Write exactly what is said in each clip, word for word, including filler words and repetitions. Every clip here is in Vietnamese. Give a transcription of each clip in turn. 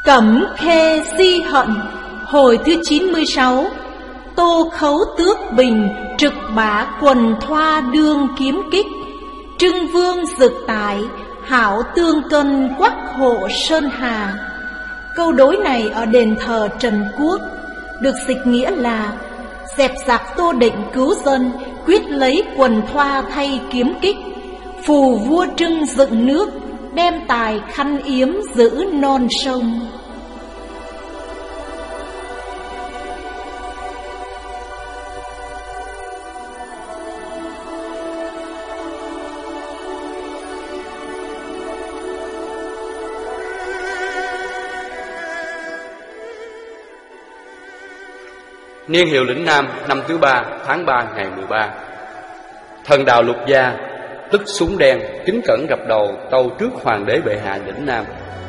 Cẩm Khê Si Hận, hồi thứ chín mươi sáu. Tô Khấu Tước Bình, trực bá quần thoa đương kiếm kích. Trưng Vương Dực Tải, hảo tương cân quắc hộ Sơn Hà. Câu đối này ở đền thờ Trần Quốc, được dịch nghĩa là dẹp giặc Tô Định cứu dân, quyết lấy quần thoa thay kiếm kích. Phù vua Trưng dựng nước, đem tài khăn yếm giữ non sông. Niên hiệu lĩnh Nam, năm thứ ba, tháng ba, ngày mười ba. Thần Đào Lục Gia, tức Súng Đen, kính cẩn gập đầu tâu trước hoàng đế bệ hạ lĩnh Nam.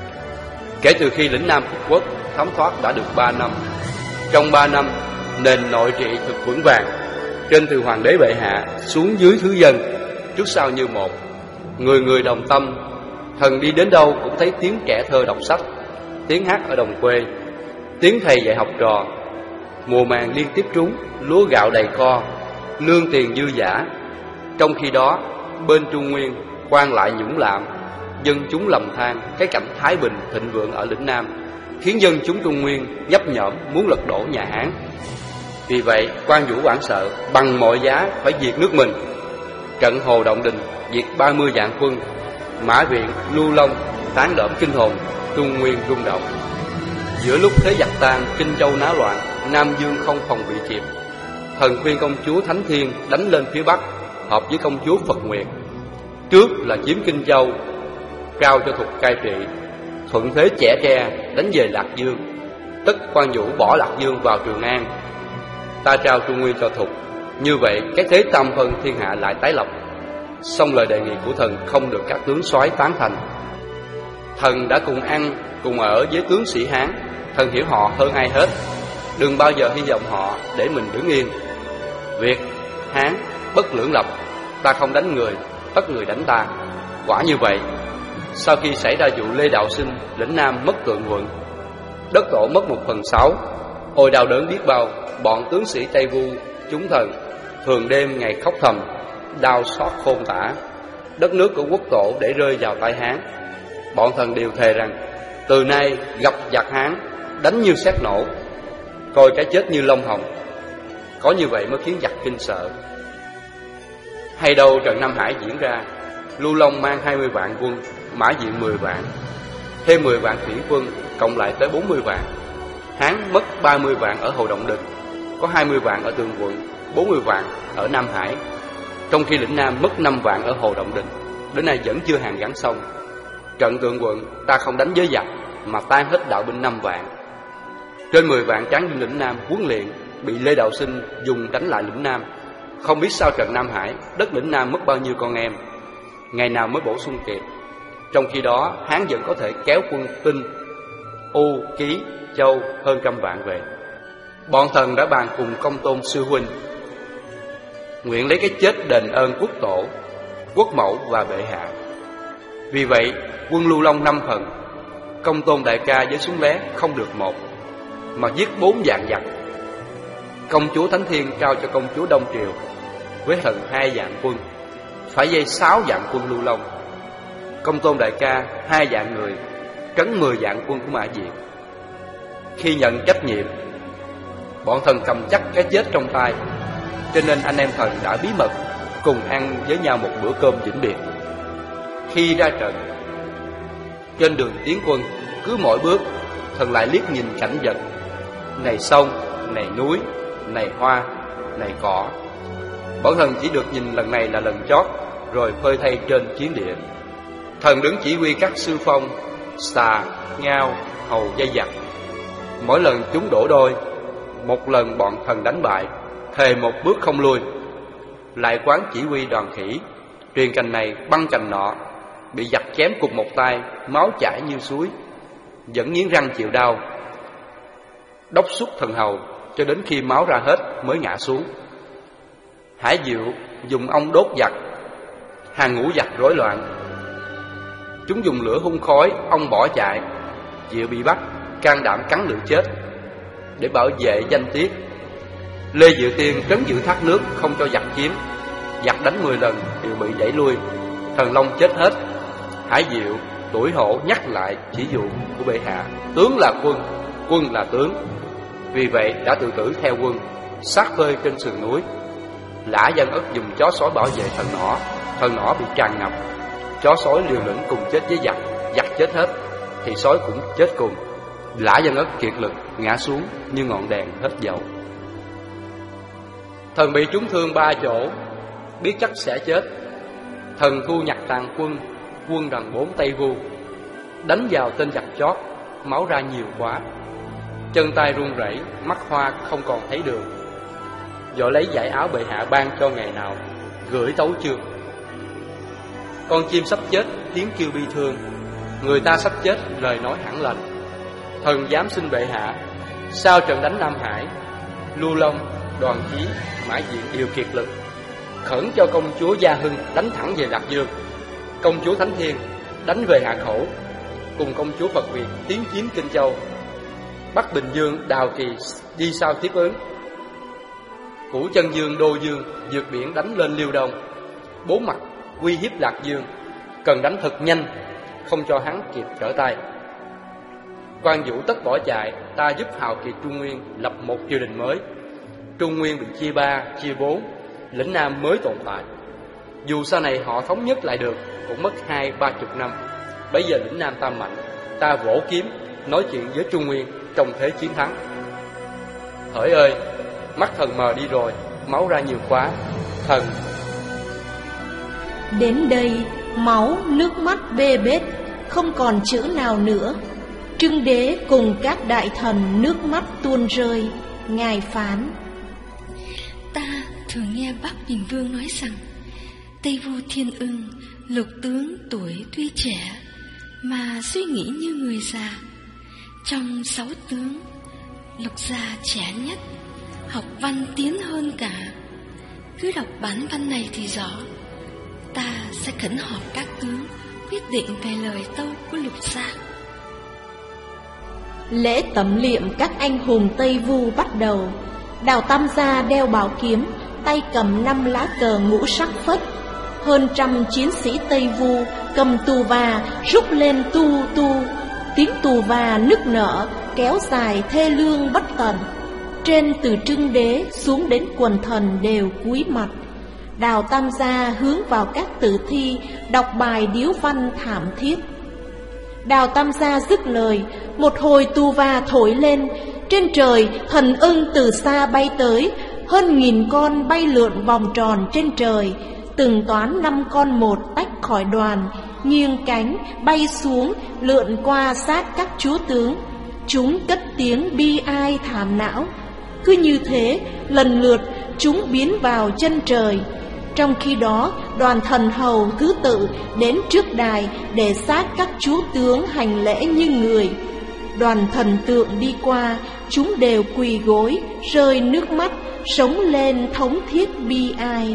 Kể từ khi lĩnh Nam phục quốc, thấm thoát đã được ba năm. Trong ba năm, nền nội trị thực vững vàng. Trên từ hoàng đế bệ hạ xuống dưới thứ dân, trước sau như một, người người đồng tâm. Thần đi đến đâu cũng thấy tiếng trẻ thơ đọc sách, tiếng hát ở đồng quê, tiếng thầy dạy học trò. Mùa màng liên tiếp trúng, lúa gạo đầy kho, lương tiền dư dả. Trong khi đó, bên Trung Nguyên, quan lại nhũng lạm, dân chúng lầm than cái cảnh thái bình thịnh vượng ở lĩnh Nam, khiến dân chúng Trung Nguyên nhấp nhổm muốn lật đổ nhà Hán. Vì vậy, quan Vũ hoảng sợ, bằng mọi giá phải diệt nước mình. Trận Hồ Động Đình diệt ba mươi vạn quân, Mã Viện, Lưu Long tán đỡm kinh hồn, Trung Nguyên rung động. Giữa lúc thế giặc tan, Kinh Châu náo loạn, Nam Dương không phòng bị kịp, thần khuyên công chúa Thánh Thiên đánh lên phía Bắc, hợp với công chúa Phật Nguyệt. Trước là chiếm Kinh Châu, trao cho Thục cai trị, thuận thế chẻ tre đánh về Lạc Dương. Tất quan Vũ bỏ Lạc Dương vào Trường An, ta trao Trung Nguyên cho Thục. Như vậy cái thế tam phân thiên hạ lại tái lập. Song lời đề nghị của thần không được các tướng soái tán thành. Thần đã cùng ăn cùng ở với tướng sĩ Hán, thần hiểu họ hơn ai hết, đừng bao giờ hy vọng họ để mình đứng yên. Việt, Hán bất lưỡng lập, ta không đánh người, tất người đánh ta. Quả như vậy, sau khi xảy ra vụ Lê Đạo Sinh, lĩnh Nam mất tượng quận, đất tổ mất một phần sáu, ôi đau đớn biết bao. Bọn tướng sĩ Tây Vu chúng thần thường đêm ngày khóc thầm, đau xót khôn tả. Đất nước của quốc tổ để rơi vào tay Hán. Bọn thần đều thề rằng từ nay gặp giặc Hán, đánh như sét nổ, coi cái chết như lông hồng. Có như vậy mới khiến giặc kinh sợ. Hay đâu trận Nam Hải diễn ra, Lưu Long mang hai mươi vạn quân, Mã Diện mười vạn, thêm mười vạn thủy quân, cộng lại tới bốn mươi vạn. Hán mất ba mươi vạn ở Hồ Động Đình, có hai mươi vạn ở Tường Quận, bốn mươi vạn ở Nam Hải. Trong khi lĩnh Nam mất năm vạn ở Hồ Động Đình, đến nay vẫn chưa hàn gắn xong. Trận Tường Quận ta không đánh với giặc, mà tan hết đạo binh năm vạn. Trên mười vạn tráng binh lĩnh Nam huấn luyện bị Lê Đạo Sinh dùng đánh lại lĩnh Nam. Không biết sau trận Nam Hải, đất lĩnh Nam mất bao nhiêu con em, ngày nào mới bổ sung kịp. Trong khi đó, Hán vẫn có thể kéo quân Tinh, U, Ký, Châu hơn trăm vạn về. Bọn thần đã bàn cùng Công Tôn sư huynh, nguyện lấy cái chết đền ơn quốc tổ, quốc mẫu và bệ hạ. Vì vậy, quân Lưu Long năm phần, Công Tôn đại ca với súng lé không được một, mà giết bốn vạn giặc. Công chúa Thánh Thiên trao cho công chúa Đông Triều với thần hai vạn quân, phải dây sáu vạn quân Lưu Long. Công Tôn đại ca hai vạn người, trấn mười vạn quân của Mã Diện. Khi nhận trách nhiệm, bọn thần cầm chắc cái chết trong tay, cho nên anh em thần đã bí mật cùng ăn với nhau một bữa cơm vĩnh biệt. Khi ra trận, trên đường tiến quân, cứ mỗi bước thần lại liếc nhìn cảnh vật, này sông, này núi, này hoa, này cỏ. Bọn thần chỉ được nhìn lần này là lần chót, rồi phơi thay trên chiến địa. Thần đứng chỉ huy các sư phong, xà, ngao, hầu dây giặc. Mỗi lần chúng đổ đôi, một lần bọn thần đánh bại, thề một bước không lui. Lại quán chỉ huy đoàn khỉ, truyền cành này băng cành nọ, bị giặc chém cùng một tay, máu chảy như suối, vẫn nghiến răng chịu đau. Đốc xuất thần hầu cho đến khi máu ra hết mới ngã xuống. Hải Diệu dùng ong đốt giặc, hàng ngũ giặc rối loạn. Chúng dùng lửa hun khói, ong bỏ chạy. Diệu bị bắt, can đảm cắn lưỡi chết để bảo vệ danh tiết. Lê Diệu Tiên trấn giữ thác nước, không cho giặc chiếm. Giặc đánh mười lần đều bị đẩy lui. Thần Long chết hết. Hải Diệu tuổi hổ nhắc lại chỉ dụ của bệ hạ: tướng là quân, quân là tướng. Vì vậy đã tự tử theo quân, xác phơi trên sườn núi. Lã Dân Ất dùng chó sói bảo vệ thần nỏ. Thần nỏ bị tràn ngập. Chó sói liều lĩnh cùng chết với giặc. Giặc chết hết thì sói cũng chết cùng. Lã Dân Ất kiệt lực ngã xuống như ngọn đèn hết dầu. Thần bị trúng thương ba chỗ, biết chắc sẽ chết. Thần thu nhặt tàn quân, quân đằng bốn Tây Vu, đánh vào tên giặc chót, máu ra nhiều quá. Chân tay run rẩy, mắt hoa không còn thấy đường. Vội lấy dải áo bệ hạ ban cho ngày nào, gửi tấu chương. Con chim sắp chết, tiếng kêu bi thương. Người ta sắp chết, lời nói hẳn lành. Thần dám xin bệ hạ, sau trận đánh Nam Hải, Lưu Long, Đoàn Chí, Mã Diện đều kiệt lực, khẩn cho công chúa Gia Hưng đánh thẳng về Lạc Dương, công chúa Thánh Thiên đánh về Hạ Khẩu, cùng công chúa Phật Việt tiến chiếm Kinh Châu. Bắc Bình Dương, Đào Kỳ đi sau tiếp ứng. Củ Chân Dương, Đô Dương vượt biển đánh lên Liêu Đông. Bốn mặt uy hiếp Lạc Dương, cần đánh thật nhanh, không cho hắn kịp trở tay. Quan Vũ tất bỏ chạy, ta giúp hào kiệt Trung Nguyên lập một triều đình mới. Trung Nguyên bị chia ba, chia bốn, lĩnh Nam mới tồn tại. Dù sau này họ thống nhất lại được, cũng mất hai ba chục năm. Bây giờ lĩnh Nam ta mạnh, ta vỗ kiếm nói chuyện với Trung Nguyên trong thế chiến thắng. Hỡi ơi, mắt thần mờ đi rồi, máu ra nhiều quá. Thần đến đây, máu nước mắt bê bết, không còn chữ nào nữa. Trưng Đế cùng các đại thần nước mắt tuôn rơi. Ngài phán: ta thường nghe Bắc Bình Vương nói rằng Tây Vu Thiên Ưng, lục tướng tuổi tuy trẻ mà suy nghĩ như người già. Trong sáu tướng, Lục Gia trẻ nhất, học văn tiến hơn cả. Cứ đọc bản văn này thì rõ. Ta sẽ khẩn họp các tướng quyết định về lời tâu của Lục Gia. Lễ tẩm liệm các anh hùng Tây Vu bắt đầu. Đào Tam Gia đeo bảo kiếm, tay cầm năm lá cờ ngũ sắc phất. Hơn trăm chiến sĩ Tây Vu cầm tù và rúc lên tu tu. Tiếng tù và nức nở kéo dài thê lương bất tận. Trên từ Trưng Đế xuống đến quần thần đều cúi mặt. Đào Tam Gia hướng vào các tử thi đọc bài điếu văn thảm thiết. Đào Tam Gia dứt lời, một hồi tù và thổi lên. Trên trời thần ưng từ xa bay tới, hơn nghìn con bay lượn vòng tròn trên trời. Từng toán năm con một tách khỏi đoàn, nghiêng cánh bay xuống, lượn qua sát các chúa tướng. Chúng cất tiếng bi ai thảm não. Cứ như thế, lần lượt chúng biến vào chân trời. Trong khi đó, đoàn thần hầu thứ tự đến trước đài để sát các chúa tướng hành lễ như người. Đoàn thần tượng đi qua, chúng đều quỳ gối, rơi nước mắt, sống lên thống thiết bi ai.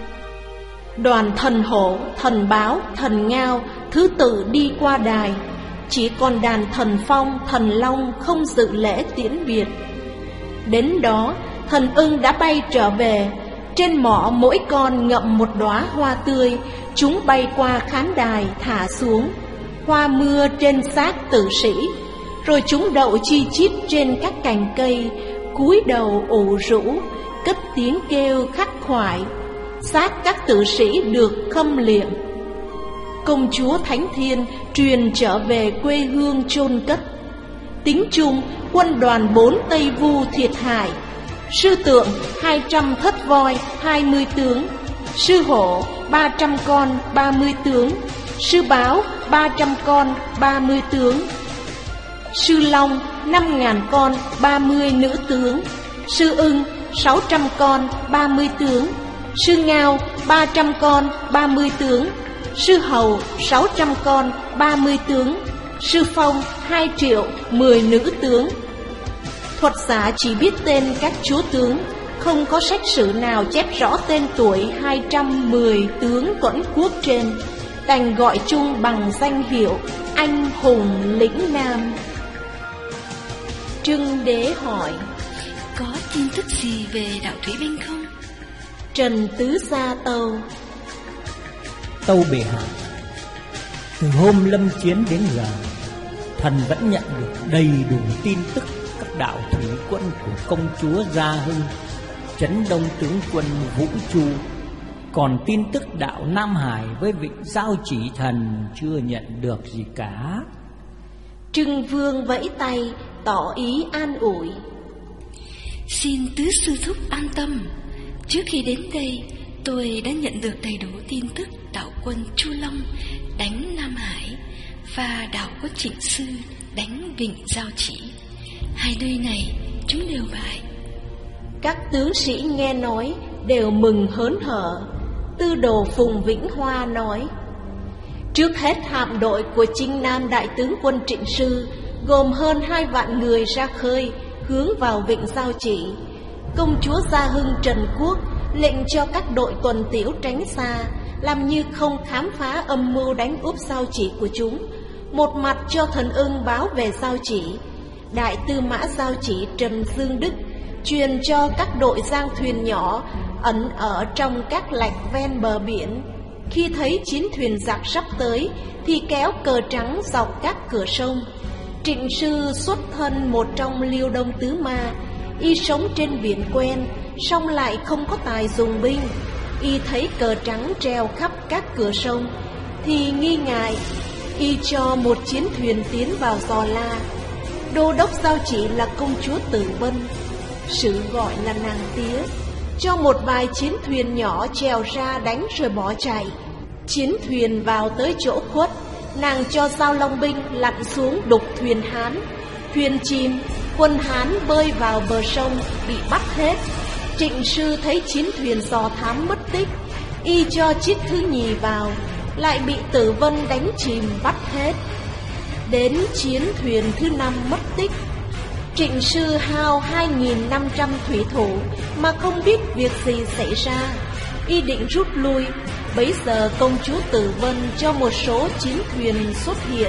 Đoàn thần hổ, thần báo, thần ngao thứ tự đi qua đài. Chỉ còn đàn thần phong, thần long không dự lễ tiễn biệt. Đến đó, thần ưng đã bay trở về. Trên mỏ mỗi con ngậm một đóa hoa tươi. Chúng bay qua khán đài thả xuống, hoa mưa trên xác tử sĩ. Rồi chúng đậu chi chít trên các cành cây, cúi đầu ủ rũ, cất tiếng kêu khắc khoải. Xác các tử sĩ được khâm liệm. Công chúa Thánh Thiên truyền trở về quê hương chôn cất. Tính chung quân đoàn bốn Tây Vu thiệt hại: sư tượng hai trăm thất voi, hai mươi tướng; sư hổ ba trăm con, ba mươi tướng; sư báo ba trăm con, ba mươi tướng; sư long năm ngàn con, ba mươi nữ tướng; sư ưng sáu trăm con, ba mươi tướng; sư ngao ba trăm con, ba mươi tướng; sư hầu sáu trăm con, ba mươi tướng; sư phong hai triệu, mười nữ tướng. Thuật giả chỉ biết tên các chúa tướng, không có sách sử nào chép rõ tên tuổi hai trăm mười tướng tuẫn quốc trên, đành gọi chung bằng danh hiệu anh hùng lĩnh Nam. Trưng Đế hỏi: Có tin tức gì về đạo thủy binh không? Trần Tứ Gia tâu: Tâu bệ hạ, từ hôm lâm chiến đến giờ, thần vẫn nhận được đầy đủ tin tức các đạo thủy quân của công chúa Gia Hưng, Trấn Đông tướng quân Vũ Chu. Còn tin tức đạo Nam Hải với Vịnh Giao Chỉ Thần chưa nhận được gì cả. Trưng Vương vẫy tay tỏ ý an ủi: Xin tứ sư thúc an tâm. Trước khi đến đây, tôi đã nhận được đầy đủ tin tức đạo quân Chu Long đánh Nam Hải và đạo quốc Trịnh Sư đánh Vịnh Giao Chỉ. Hai nơi này chúng đều bại. Các tướng sĩ nghe nói đều mừng hớn hở. Tư đồ Phùng Vĩnh Hoa nói: Trước hết hạm đội của Chinh Nam đại tướng quân Trịnh Sư gồm hơn hai vạn người ra khơi, hướng vào Vịnh Giao Chỉ. Công chúa Gia Hưng Trần Quốc lệnh cho các đội tuần tiễu tránh xa, làm như không khám phá âm mưu đánh úp Giao Chỉ của chúng. Một mặt cho thần ưng báo về Giao Chỉ. Đại tư mã Giao Chỉ Trần Dương Đức truyền cho các đội giang thuyền nhỏ ẩn ở trong các lạch ven bờ biển. Khi thấy chiến thuyền giặc sắp tới thì kéo cờ trắng dọc các cửa sông. Trịnh Sư xuất thân một trong Liêu Đông Tứ Ma, y sống trên biển quen, song lại không có tài dùng binh. Y thấy cờ trắng treo khắp các cửa sông thì nghi ngại, y cho một chiến thuyền tiến vào dò la. Đô đốc Giao Chỉ là công chúa Tử Vân, sự gọi là nàng Tía, cho một vài chiến thuyền nhỏ trèo ra đánh rồi bỏ chạy. Chiến thuyền vào tới chỗ khuất, nàng cho Giao Long binh lặn xuống đục thuyền Hán. Thuyền chìm, quân Hán bơi vào bờ sông bị bắt hết. Trịnh Sư thấy chiến thuyền dò thám mất tích, y cho chiếc thứ nhì vào, lại bị Tử Vân đánh chìm bắt hết. Đến chiến thuyền thứ năm mất tích. Trịnh Sư hao hai nghìn năm trăm thủy thủ mà không biết việc gì xảy ra, y định rút lui. Bấy giờ công chúa Tử Vân cho một số chiến thuyền xuất hiện,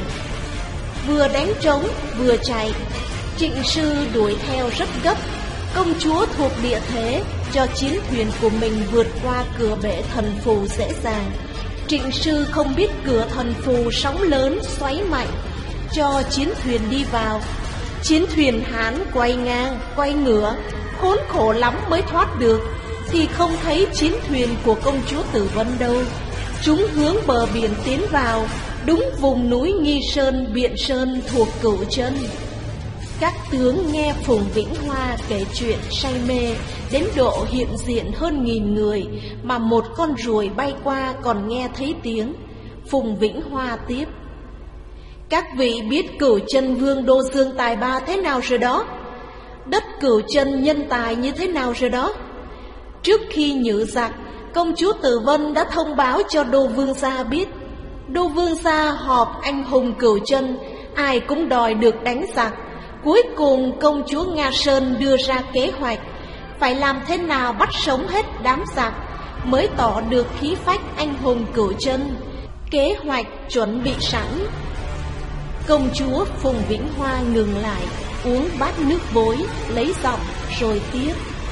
vừa đánh trống vừa chạy. Trịnh Sư đuổi theo rất gấp. Công chúa thuộc địa thế, cho chiến thuyền của mình vượt qua cửa bể thần phù dễ dàng. Trịnh Sư không biết cửa thần phù sóng lớn xoáy mạnh, cho chiến thuyền đi vào. Chiến thuyền Hán quay ngang, quay ngửa, khốn khổ lắm mới thoát được, thì không thấy chiến thuyền của công chúa Tử Vân đâu. Chúng hướng bờ biển tiến vào, đúng vùng núi Nghi Sơn, Biện Sơn thuộc Cửu Chân. Các tướng nghe Phùng Vĩnh Hoa kể chuyện say mê, đến độ hiện diện hơn nghìn người, mà một con ruồi bay qua còn nghe thấy tiếng. Phùng Vĩnh Hoa tiếp: Các vị biết Cửu Chân Vương Đô Dương tài ba thế nào rồi đó? Đất Cửu Chân nhân tài như thế nào rồi đó? Trước khi nhử giặc, công chúa Tử Vân đã thông báo cho Đô Vương gia biết. Đô Vương gia họp anh hùng Cửu Chân, ai cũng đòi được đánh giặc. Cuối cùng công chúa Nga Sơn đưa ra kế hoạch, phải làm thế nào bắt sống hết đám giặc mới tỏ được khí phách anh hùng Cửu Chân. Kế hoạch chuẩn bị sẵn. Công chúa Phùng Vĩnh Hoa ngừng lại, uống bát nước vối, lấy giọng rồi tiếp: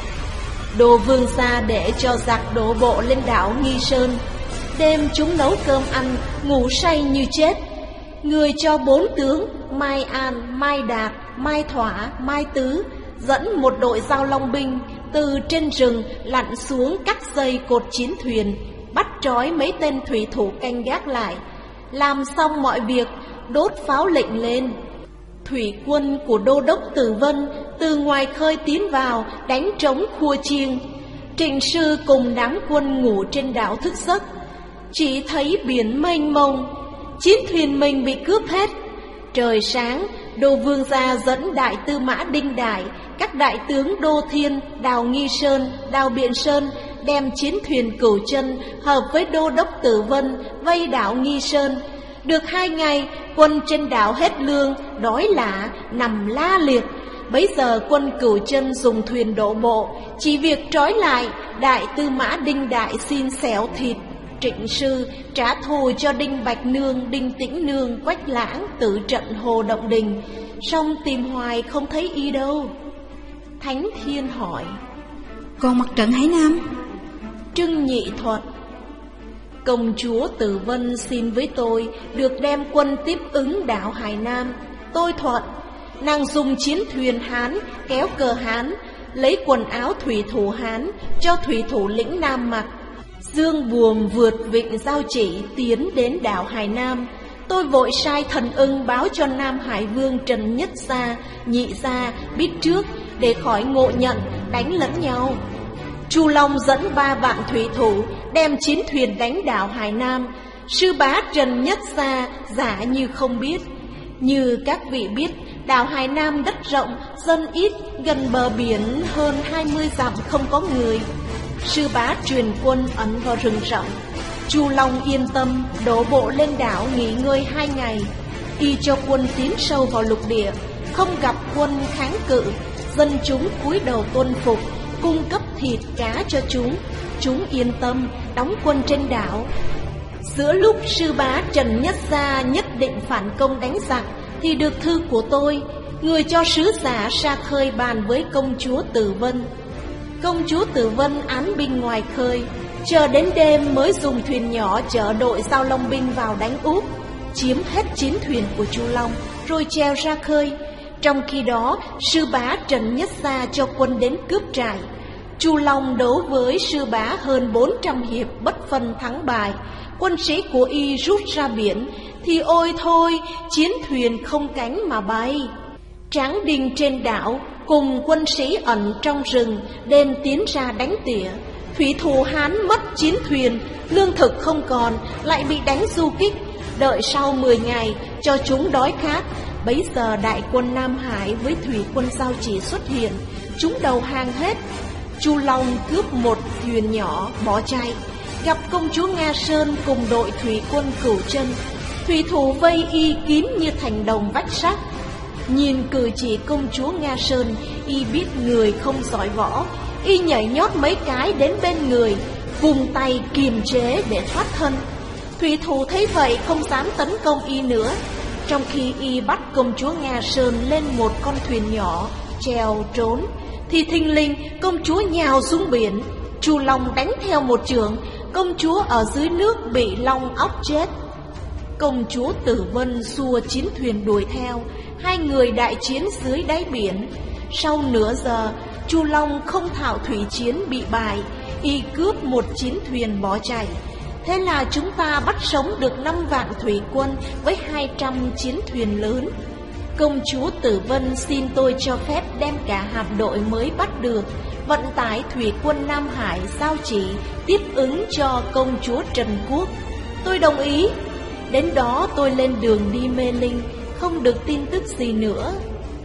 Đô Vương gia để cho giặc đổ bộ lên đảo Nghi Sơn. Đêm chúng nấu cơm ăn, ngủ say như chết. Người cho bốn tướng Mai An, Mai Đạt, Mai Thỏa, Mai Tứ dẫn một đội Giao Long binh từ trên rừng lặn xuống cắt dây cột chiến thuyền, bắt trói mấy tên thủy thủ canh gác lại. Làm xong mọi việc, đốt pháo lệnh lên. Thủy quân của Đô đốc Tử Vân từ ngoài khơi tiến vào, đánh trống khua chiêng. Trịnh Sư cùng đám quân ngủ trên đảo thức giấc, chỉ thấy biển mênh mông, chiến thuyền mình bị cướp hết. Trời sáng, Đô Vương gia dẫn đại tư mã Đinh Đại, các đại tướng Đô Thiên, Đào Nghi Sơn, Đào Biện Sơn đem chiến thuyền Cửu Chân hợp với Đô đốc Tử Vân vây đảo Nghi Sơn. Được hai ngày, quân trên đảo hết lương, đói lả, nằm la liệt. Bấy giờ quân Cửu Chân dùng thuyền đổ bộ, chỉ việc trói lại đại tư mã Đinh Đại xin xẻo thịt. Trịnh Sư trả thù cho Đinh Bạch Nương, Đinh Tĩnh Nương, Quách Lãng tử trận Hồ Động Đình, song tìm hoài không thấy y đâu. Thánh Thiên hỏi: Còn mặt trận Hải Nam? Trưng Nhị thuật: Công chúa Tử Vân xin với tôi được đem quân tiếp ứng đảo Hải Nam. Tôi thuận. Nàng dùng chiến thuyền Hán kéo cờ Hán, lấy quần áo thủy thủ Hán cho thủy thủ lĩnh Nam mặc, dương buồm vượt vịnh Giao Chỉ tiến đến đảo Hải Nam. Tôi vội sai Thần Ưng báo cho Nam Hải Vương Trần Nhất Gia, Nhị Gia biết trước để khỏi ngộ nhận đánh lẫn nhau. Chu Long dẫn ba vạn thủy thủ đem chiến thuyền đánh đảo Hải Nam. Sư bá Trần Nhất Gia giả như không biết. Như các vị biết, đảo Hải Nam đất rộng, dân ít, gần bờ biển hơn hai mươi dặm không có người. Sư bá truyền quân ẩn vào rừng rậm. Chu Long yên tâm đổ bộ lên đảo nghỉ ngơi hai ngày. Y cho quân tiến sâu vào lục địa, không gặp quân kháng cự. Dân chúng cúi đầu tuân phục, cung cấp thịt cá cho chúng. Chúng yên tâm đóng quân trên đảo. Giữa lúc sư bá Trần Nhất Gia nhất định phản công đánh giặc, thì được thư của tôi, người cho sứ giả ra khơi bàn với công chúa Tử Vân. Công chúa Tử Vân án binh ngoài khơi, chờ đến đêm mới dùng thuyền nhỏ chở đội Giao Long binh vào đánh úp, chiếm hết chiến thuyền của Chu Long, rồi treo ra khơi. Trong khi đó, sư bá Trần Nhất Gia cho quân đến cướp trại. Chu Long đấu với sư bá hơn bốn trăm hiệp bất phân thắng bại. Quân sĩ của y rút ra biển, thì ôi thôi, chiến thuyền không cánh mà bay. Tráng Đinh trên đảo cùng quân sĩ ẩn trong rừng đêm tiến ra đánh tỉa. Thủy thủ Hán mất chiến thuyền, lương thực không còn, lại bị đánh du kích. Đợi sau mười ngày cho chúng đói khát, bấy giờ đại quân Nam Hải với thủy quân Giao Chỉ xuất hiện. Chúng đầu hàng hết. Chu Long cướp một thuyền nhỏ bỏ chạy, gặp công chúa Nga Sơn cùng đội thủy quân Cửu Chân. Thủy thủ vây y kín như thành đồng vách sắt. Nhìn cử chỉ công chúa Nga Sơn, y biết người không giỏi võ. Y nhảy nhót mấy cái đến bên người, vùng tay kiềm chế để thoát thân. Thủy thủ thấy vậy không dám tấn công y nữa. Trong khi y bắt công chúa Nga Sơn lên một con thuyền nhỏ chèo trốn, thì thình lình công chúa nhào xuống biển. Chu Long đánh theo một chưởng, công chúa ở dưới nước bị long óc chết. Công chúa Tử Vân xua chiến thuyền đuổi theo, hai người đại chiến dưới đáy biển. Sau nửa giờ, Chu Long không thạo thủy chiến bị bại, y cướp một chiến thuyền bỏ chạy. Thế là chúng ta bắt sống được năm vạn thủy quân với hai trăm chiến thuyền lớn. Công chúa Tử Vân xin tôi cho phép đem cả hạm đội mới bắt được, vận tải thủy quân Nam Hải Giao Chỉ tiếp ứng cho công chúa Trần Quốc. Tôi đồng ý. Đến đó tôi lên đường đi Mê Linh, không được tin tức gì nữa.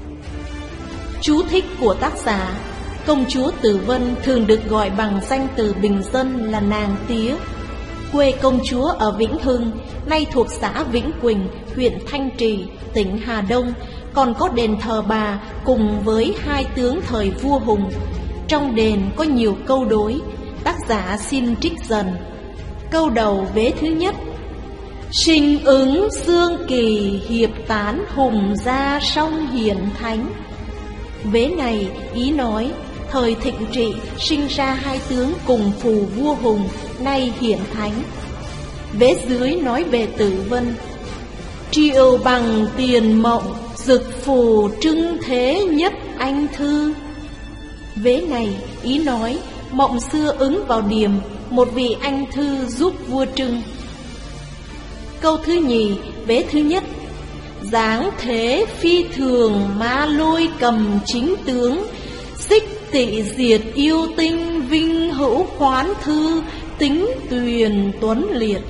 Chú thích của tác giả: công chúa Tử Vân thường được gọi bằng danh từ bình dân là nàng Tía. Quê công chúa ở Vĩnh Hưng, nay thuộc xã Vĩnh Quỳnh, huyện Thanh Trì, tỉnh Hà Đông, còn có đền thờ bà cùng với hai tướng thời vua Hùng. Trong đền có nhiều câu đối, tác giả xin trích dần. Câu đầu vế thứ nhất: sinh ứng dương kỳ, hiệp tán hùng gia song hiển thánh. Vế này ý nói thời thịnh trị sinh ra hai tướng cùng phù vua Hùng, nay hiển thánh. Vế dưới nói về Tử Vân: triệu bằng tiền mộng, dực phù trưng thế nhất anh thư. Vế này ý nói mộng xưa ứng vào điềm, một vị anh thư giúp vua Trưng. Câu thứ nhì, vế thứ nhất: dáng thế phi thường, ma lôi cầm chính tướng, xích tị diệt yêu tinh, vinh hữu khoán thư, tính tuyền tuấn liệt.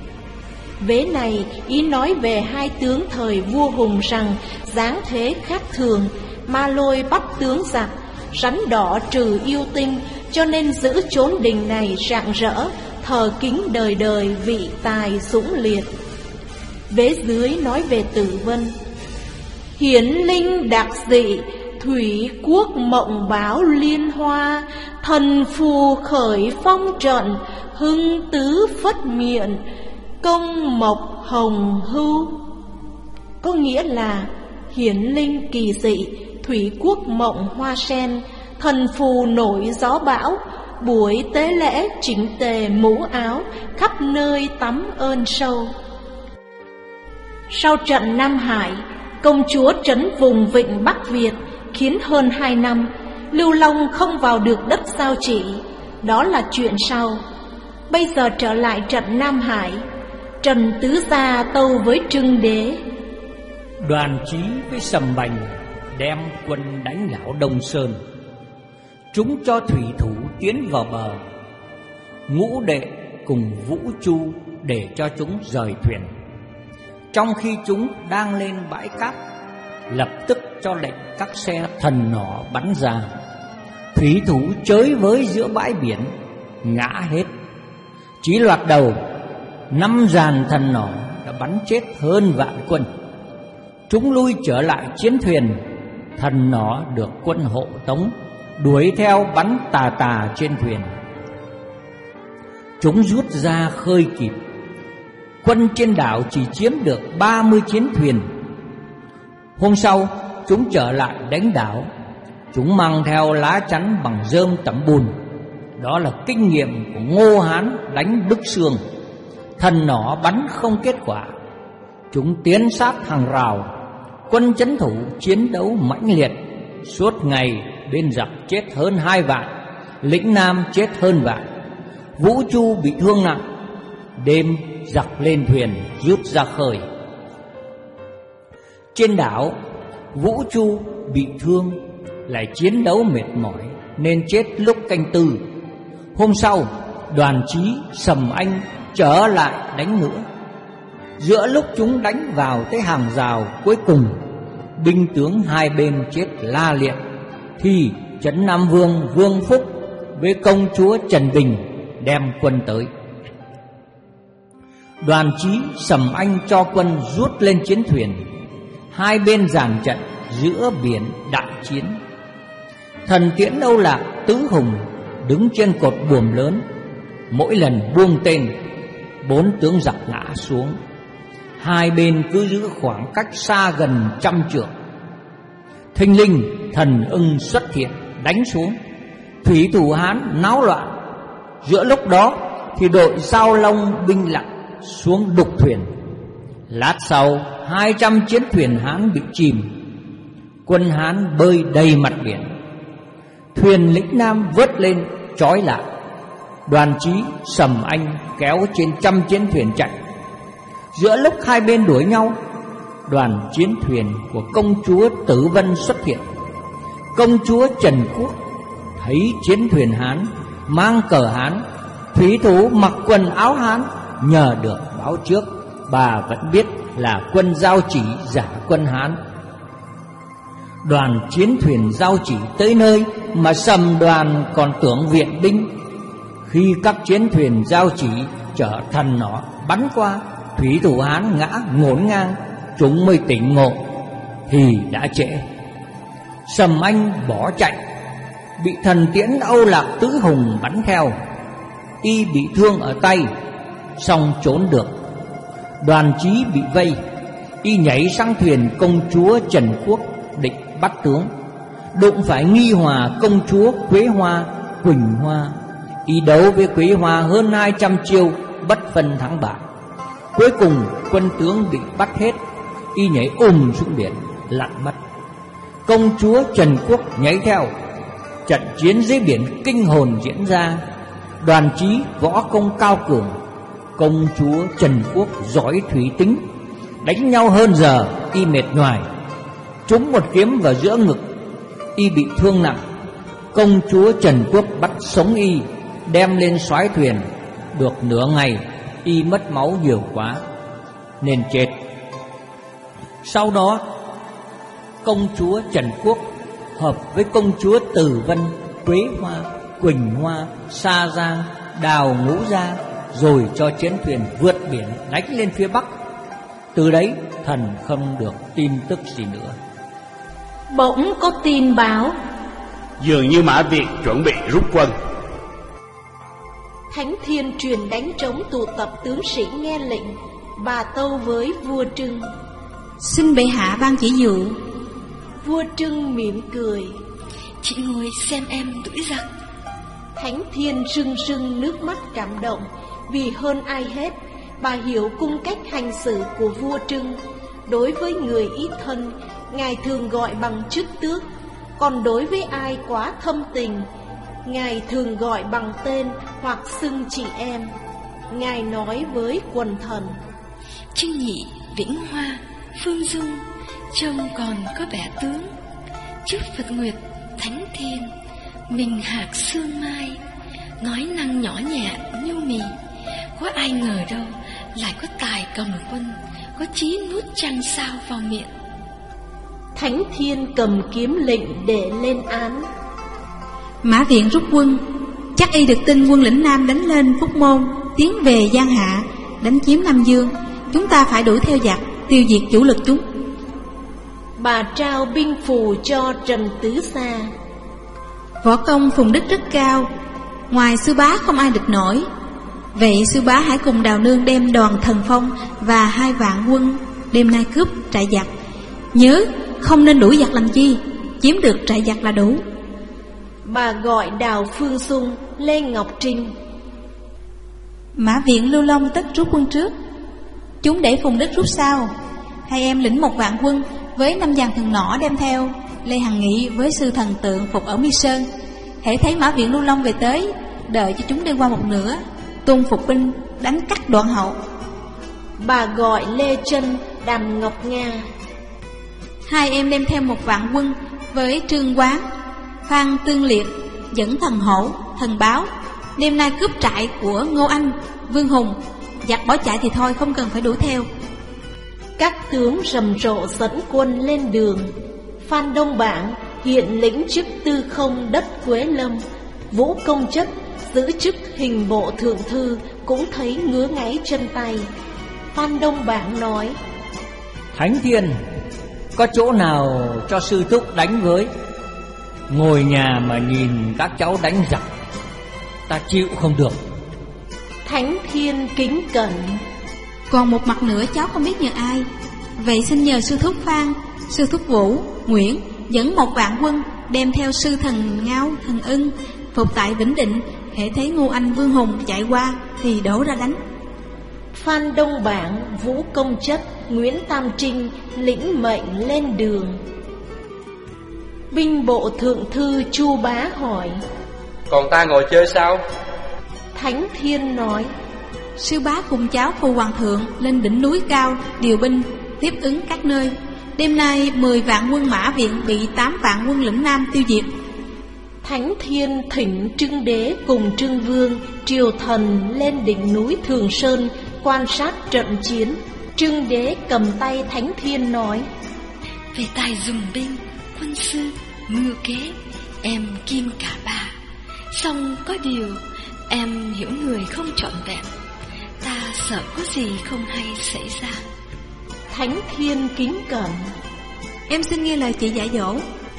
Vế này ý nói về hai tướng thời vua Hùng rằng dáng thế khác thường, ma lôi bắt tướng giặc, rắn đỏ trừ yêu tinh, cho nên giữ chốn đình này rạng rỡ, thờ kính đời đời vị tài dũng liệt. Vế dưới nói về Tử Vân: hiển linh đặc dị, thủy quốc mộng báo liên hoa, thần phù khởi phong trận, hưng tứ phất miệng, công mộc hồng hưu. Có nghĩa là hiển linh kỳ dị, thủy quốc mộng hoa sen, thần phù nổi gió bão, buổi tế lễ chỉnh tề mũ áo, khắp nơi tắm ơn sâu. Sau trận Nam Hải, công chúa trấn vùng vịnh Bắc Việt, khiến hơn hai năm Lưu Long không vào được đất Giao Chỉ. Đó là chuyện sau. Bây giờ trở lại trận Nam Hải, Trần Tứ Gia tâu với Trưng Đế. Đoàn Chí với Sầm Bành đem quân đánh lão Đông Sơn. Chúng cho thủy thủ tiến vào bờ. Ngũ Đệ cùng Vũ Chu để cho chúng rời thuyền. Trong khi chúng đang lên bãi cát, lập tức cho lệnh các xe thần nỏ bắn ra. Thủy thủ chới với giữa bãi biển, ngã hết. Chỉ loạt đầu, năm dàn thần nỏ đã bắn chết hơn vạn quân. Chúng lui trở lại chiến thuyền. Thần nỏ được quân hộ tống đuổi theo bắn tà tà trên thuyền. Chúng rút ra khơi kịp. Quân trên đảo chỉ chiếm được ba mươi chiến thuyền. Hôm sau chúng trở lại đánh đảo. Chúng mang theo lá chắn bằng rơm tẩm bùn. Đó là kinh nghiệm của Ngô Hán đánh Đức Xương. Thần nỏ bắn không kết quả. Chúng tiến sát hàng rào. Quân trấn thủ chiến đấu mãnh liệt. Suốt ngày bên giặc chết hơn hai vạn, lĩnh Nam chết hơn vạn. Vũ Chu bị thương nặng. Đêm giặc lên thuyền rút ra khơi. Trên đảo, Vũ Chu bị thương, lại chiến đấu mệt mỏi nên chết lúc canh tư. Hôm sau, Đoàn Chí, Sầm Anh trở lại đánh nữa. Giữa lúc chúng đánh vào tới hàng rào cuối cùng, binh tướng hai bên chết la liệt, thì Trấn Nam Vương Vương Phúc với công chúa Trần Bình đem quân tới. Đoàn Chí, Sầm Anh cho quân rút lên chiến thuyền. Hai bên dàn trận giữa biển đại chiến. Thần tiễn Âu Lạc, Tứ Hùng đứng trên cột buồm lớn. Mỗi lần buông tên, bốn tướng giặc ngã xuống. Hai bên cứ giữ khoảng cách xa gần trăm trượng. Thình lình thần ưng xuất hiện đánh xuống. Thủy thủ Hán náo loạn. Giữa lúc đó thì đội Giao Long binh lặng xuống đục thuyền. Lát sau, hai trăm chiến thuyền Hán bị chìm. Quân Hán bơi đầy mặt biển. Thuyền lĩnh Nam vớt lên trói lại. Đoàn Chí, Sầm Anh kéo trên trăm chiến thuyền chạy. Giữa lúc hai bên đuổi nhau, đoàn chiến thuyền của công chúa Tử Vân xuất hiện. Công chúa Trần Quốc thấy chiến thuyền Hán mang cờ Hán, thủy thủ mặc quần áo Hán, nhờ được báo trước, bà vẫn biết là quân Giao Chỉ giả quân Hán. Đoàn chiến thuyền Giao Chỉ tới nơi mà Sầm đoàn còn tưởng viện binh. Khi các chiến thuyền Giao Chỉ chở thần nỏ bắn qua, thủy thủ Hán ngã ngổn ngang, chúng mới tỉnh ngộ thì đã trễ. Sầm Anh bỏ chạy, bị thần tiễn Âu Lạc Tứ Hùng bắn theo. Y bị thương ở tay, song trốn được. Đoàn Chí bị vây, y nhảy sang thuyền công chúa Trần Quốc định bắt tướng. Đụng phải nghi hòa công chúa Quế Hoa, Quỳnh Hoa. Y đấu với Quế Hoa hơn hai trăm chiêu, bất phân thắng bại. Cuối cùng quân tướng bị bắt hết. Y nhảy ùm xuống biển lặn mất. Công chúa Trần Quốc nhảy theo. Trận chiến dưới biển kinh hồn diễn ra. Đoàn Chí võ công cao cường, công chúa Trần Quốc giỏi thủy tính. Đánh nhau hơn giờ, y mệt nhoài. Trúng một kiếm vào giữa ngực, y bị thương nặng. Công chúa Trần Quốc bắt sống y, đem lên soái thuyền. Được nửa ngày, y mất máu nhiều quá nên chết. Sau đó, công chúa Trần Quốc hợp với công chúa Tử Vân, Quế Hoa, Quỳnh Hoa, Sa Giang, Đào Ngũ Gia, rồi cho chiến thuyền vượt biển đánh lên phía Bắc. Từ đấy thần không được tin tức gì nữa. Bỗng có tin báo dường như Mã Viện chuẩn bị rút quân. Thánh Thiên truyền đánh trống tụ tập tướng sĩ nghe lệnh, và tâu với vua Trưng: Xin bệ hạ ban chỉ dụ. Vua Trưng mỉm cười: Chị ngồi xem em đuổi giặc. Thánh Thiên rưng rưng nước mắt cảm động, vì hơn ai hết bà hiểu cung cách hành xử của vua Trưng. Đối với người ít thân, Ngài thường gọi bằng chức tước, còn đối với ai quá thâm tình, Ngài thường gọi bằng tên hoặc xưng chị em. Ngài nói với quần thần: Trưng Nhị, Vĩnh Hoa, Phương Dung trông còn có vẻ tướng. Trước Phật Nguyệt, Thánh Thiên, mình hạc sương mai, nói năng nhỏ nhẹ nhu mì. Có ai ngờ đâu lại có tài cầm quân, có chí nuốt trăng sao vào miệng. Thánh Thiên cầm kiếm lệnh để lên án. Mã Viện rút quân, chắc y được tin quân lĩnh Nam đánh lên Phúc Môn, tiến về Giang Hạ, đánh chiếm Nam Dương. Chúng ta phải đuổi theo giặc, tiêu diệt chủ lực chúng. Bà trao binh phù cho Trần Tứ Xa. Võ công Phùng Đức rất cao, ngoài sư bá không ai địch nổi. Vậy sư bá hãy cùng Đào Nương đem đoàn Thần Phong và hai vạn quân đêm nay cướp trại giặc. Nhớ không nên đuổi giặc làm chi, chiếm được trại giặc là đủ. Bà gọi Đào Phương Dung, Lê Ngọc Trinh. Mã Viện Lưu Long tất rút quân trước, chúng để Phùng Đức rút sau. Hai em lĩnh một vạn quân với năm dàn thần nỏ đem theo. Lê Hằng Nghị với sư thần tượng phục ở Mi Sơn. Hễ thấy Mã Viện Lưu Long về tới, đợi cho chúng đi qua một nửa, tung phục binh đánh cắt đoạn hậu. Bà gọi Lê Chân, Đàm Ngọc Nga. Hai em đem theo một vạn quân với Trương Quán, Phan Tương Liệt dẫn thần Hổ, thần Báo, đêm nay cướp trại của Ngô Anh, Vương Hùng. Giặc bỏ chạy thì thôi, không cần phải đuổi theo. Các tướng rầm rộ dẫn quân lên đường. Phan Đông Bảng hiện lĩnh chức tư không đất Quế Lâm. Vũ Công Chất giữ chức hình bộ thượng thư cũng thấy ngứa ngáy chân tay. Phan Đông Bảng nói: Thánh Thiên, có chỗ nào cho sư thúc đánh với? Ngồi nhà mà nhìn các cháu đánh giặc, ta chịu không được. Thánh Thiên kính cẩn: Còn một mặt nữa cháu không biết nhờ ai. Vậy xin nhờ sư thúc Phan, sư thúc Vũ, Nguyễn dẫn một vạn quân đem theo sư thần Ngao, thần Ưng phục tại Vĩnh Định. Hễ thấy Ngô Anh, Vương Hùng chạy qua thì đổ ra đánh. Phan Đông Bảng, Vũ Công Chất, Nguyễn Tam Trinh lĩnh mệnh lên đường. Binh bộ thượng thư Chu Bá hỏi: Còn ta ngồi chơi sao? Thánh Thiên nói: Sư bá cùng cháu phù hoàng thượng lên đỉnh núi cao điều binh tiếp ứng các nơi. Đêm nay mười vạn quân Mã Viện bị tám vạn quân lĩnh Nam tiêu diệt. Thánh Thiên thỉnh Trưng Đế cùng Trưng Vương triều thần lên đỉnh núi Thường Sơn quan sát trận chiến. Trưng Đế cầm tay Thánh Thiên nói: Về tài dùng binh, quân sư, mưu kế, em kim cả ba. Song có điều em hiểu người không trọn vẹn, ta sợ có gì không hay xảy ra. Thánh Thiên kính cẩn: Em xin nghe lời chị dạy dỗ.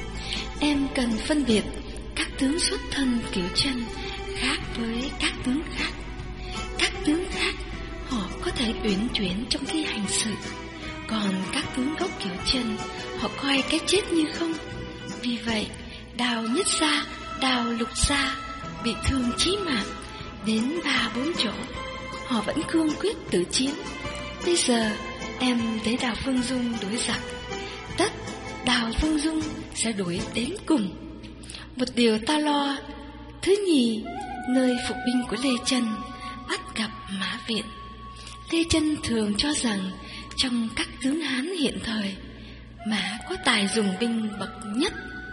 Em cần phân biệt các tướng xuất thân Kiều Chân khác với các tướng khác. Các tướng khác họ có thể uyển chuyển trong khi hành sự, còn các tướng gốc Kiều Chân họ coi cái chết như không. Vì vậy Đào Nhất Gia, Đào Lục Gia bị thương chí mạng đến ba bốn chỗ, họ vẫn cương quyết tự chiến. Bây giờ em để Đào Phương Dung đuổi giặc, tất Đào Phương Dung sẽ đuổi đến cùng. Một điều ta lo, thứ nhì, nơi phục binh của Lê Chân bắt gặp Mã Viện. Lê Chân thường cho rằng trong các tướng Hán hiện thời, Mã có tài dùng binh bậc nhất.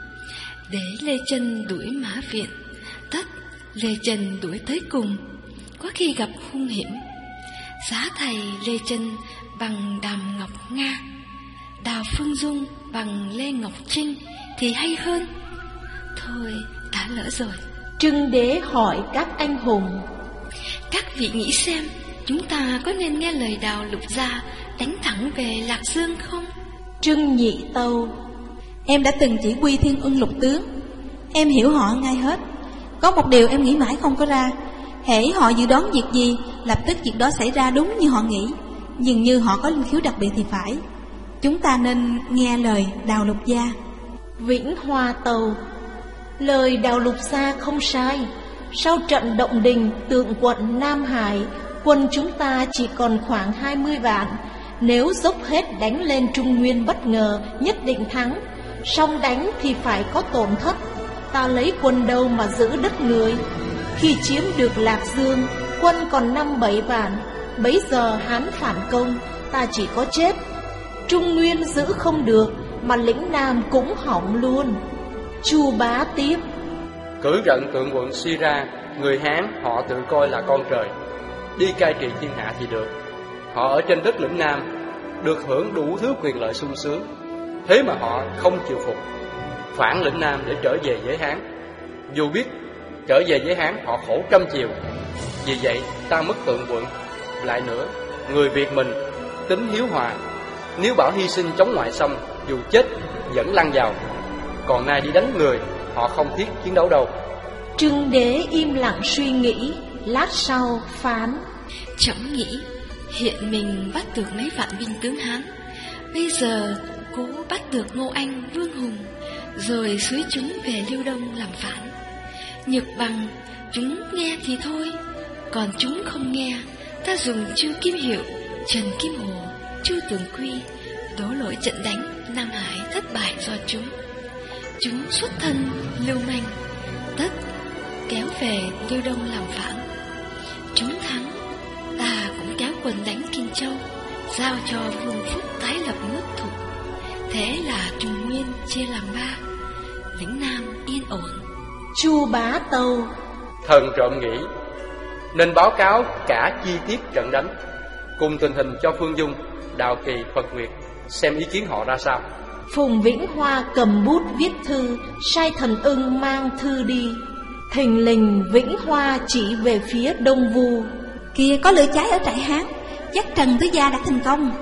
Để Lê Chân đuổi Mã Viện, tất Lê Chân đuổi tới cùng, có khi gặp hung hiểm. Giá thầy Lê Chân bằng Đàm Ngọc Nga, Đào Phương Dung bằng Lê Ngọc Trinh thì hay hơn. Thôi, đã lỡ rồi. Trưng Đế hỏi các anh hùng: Các vị nghĩ xem, chúng ta có nên nghe lời Đào Lục Gia đánh thẳng về Lạc Dương không? Trưng Nhị tâu: Em đã từng chỉ huy Thiên Ưng lục tướng, em hiểu họ ngay hết. Có một điều em nghĩ mãi không có ra, hễ họ dự đoán việc gì, lập tức việc đó xảy ra đúng như họ nghĩ. Dường như họ có linh khiếu đặc biệt thì phải. Chúng ta nên nghe lời Đào Lục Gia. Vĩnh Hoa Tàu. Lời Đào Lục Gia không sai. Sau trận động đình Tượng Quận Nam Hải, quân chúng ta chỉ còn khoảng hai mươi vạn. Nếu dốc hết đánh lên Trung Nguyên bất ngờ, nhất định thắng. Song đánh thì phải có tổn thất. Ta lấy quân đâu mà giữ đất người. Khi chiếm được Lạc Dương, quân còn năm bảy vạn. Bấy giờ Hán phản công, ta chỉ có chết. Trung Nguyên giữ không được, mà lĩnh Nam cũng hỏng luôn. Chu Bá tiếp. Cử trận Tượng Quận suy ra, người Hán họ tự coi là con trời, đi cai trị thiên hạ thì được. Họ ở trên đất lĩnh Nam, được hưởng đủ thứ quyền lợi sung sướng. Thế mà họ không chịu phục, phản lĩnh Nam để trở về với Hán. Dù biết trở về với Hán họ khổ trăm chiều. Vì vậy ta mất Tượng Quận. Lại nữa, người Việt mình tính hiếu hòa, nếu bảo hy sinh chống ngoại xâm, dù chết vẫn lăn vào. Còn nay đi đánh người, họ không thiết chiến đấu đâu. Trưng Đế im lặng suy nghĩ, lát sau phán. Trẫm nghĩ hiện mình bắt được mấy vạn binh tướng Hán, bây giờ cố bắt được Ngô Anh, Vương Hùng, rồi xúi chúng về Liêu Đông làm phản. Nhược bằng chúng nghe thì thôi, còn chúng không nghe, ta dùng Chu Kim Hiệu, Trần Kim Hồ, Chu Tường Quy đổ lỗi trận đánh Nam Hải thất bại do chúng. Chúng xuất thân lưu manh, tất kéo về Liêu Đông làm phản. Chúng thắng, ta cũng kéo quân đánh Kinh Châu, giao cho Vương Phúc tái lập nước Thục. Thế là Trung Nguyên chia làm ba, lĩnh Nam yên ổn. Chu Bá Tâu. Thần trộm nghĩ nên báo cáo cả chi tiết trận đánh cùng tình hình cho Phương Dung, Đào Kỳ, Phật Nguyệt xem ý kiến họ ra sao. Phùng Vĩnh Hoa cầm bút viết thư, sai Thần Ưng mang thư đi. Thình lình Vĩnh Hoa chỉ về phía Đông Vu. Kìa, có lửa cháy ở trại Hán, chắc Trần Tứ Gia đã thành công.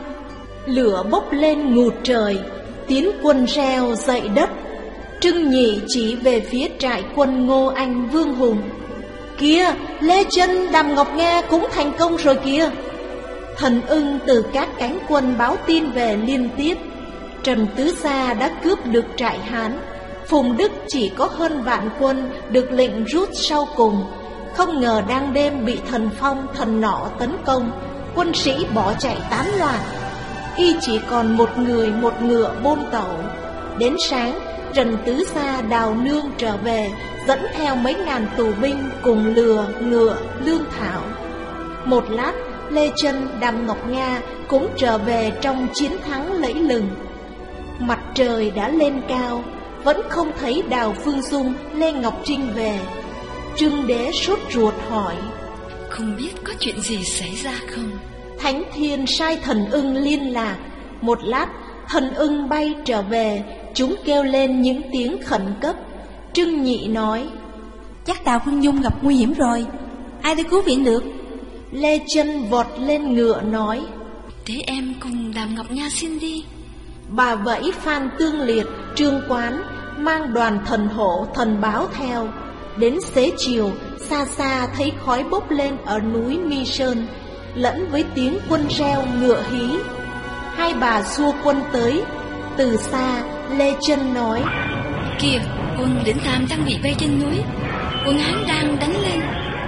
Lửa bốc lên ngụt trời, tiến quân reo dậy đất. Trưng Nhị chỉ về phía trại quân Ngô Anh, Vương Hùng. Kìa, Lê Chân, Đàm Ngọc Nga cũng thành công rồi kìa. Thần Ưng từ các cánh quân báo tin về liên tiếp. Trần Tứ Gia đã cướp được trại Hán. Phùng Đức chỉ có hơn vạn quân được lệnh rút sau cùng. Không ngờ đang đêm bị thần Phong, thần Nọ tấn công, quân sĩ bỏ chạy tán loạn. Y chỉ còn một người một ngựa bôn tẩu. Đến sáng, Trần Tứ Gia Đào Nương trở về, dẫn theo mấy ngàn tù binh cùng lừa, ngựa, lương thảo. Một lát, Lê Chân, Đàm Ngọc Nga cũng trở về trong chiến thắng lẫy lừng. Mặt trời đã lên cao, vẫn không thấy Đào Phương Dung, Lê Ngọc Trinh về. Trưng Đế sốt ruột hỏi. Không biết có chuyện gì xảy ra không? Thánh Thiên sai Thần Ưng liên lạc. Một lát, Thần Ưng bay trở về. Chúng kêu lên những tiếng khẩn cấp. Trưng Nhị nói. Chắc Đào Phương Dung gặp nguy hiểm rồi, ai đi cứu viện được? Lê Chân vọt lên ngựa nói. Thế em cùng Đàm Ngọc Nha xin đi. Bà vẫy Phan Tương Liệt, Trương Quán mang đoàn thần hổ, thần báo theo. Đến xế chiều, xa xa thấy khói bốc lên ở núi Mi Sơn, lẫn với tiếng quân reo ngựa hí. Hai bà xua quân tới. Từ xa, Lê Chân nói. Kìa, quân lĩnh Nam đang bị vây trên núi, quân Hán đang đánh lên.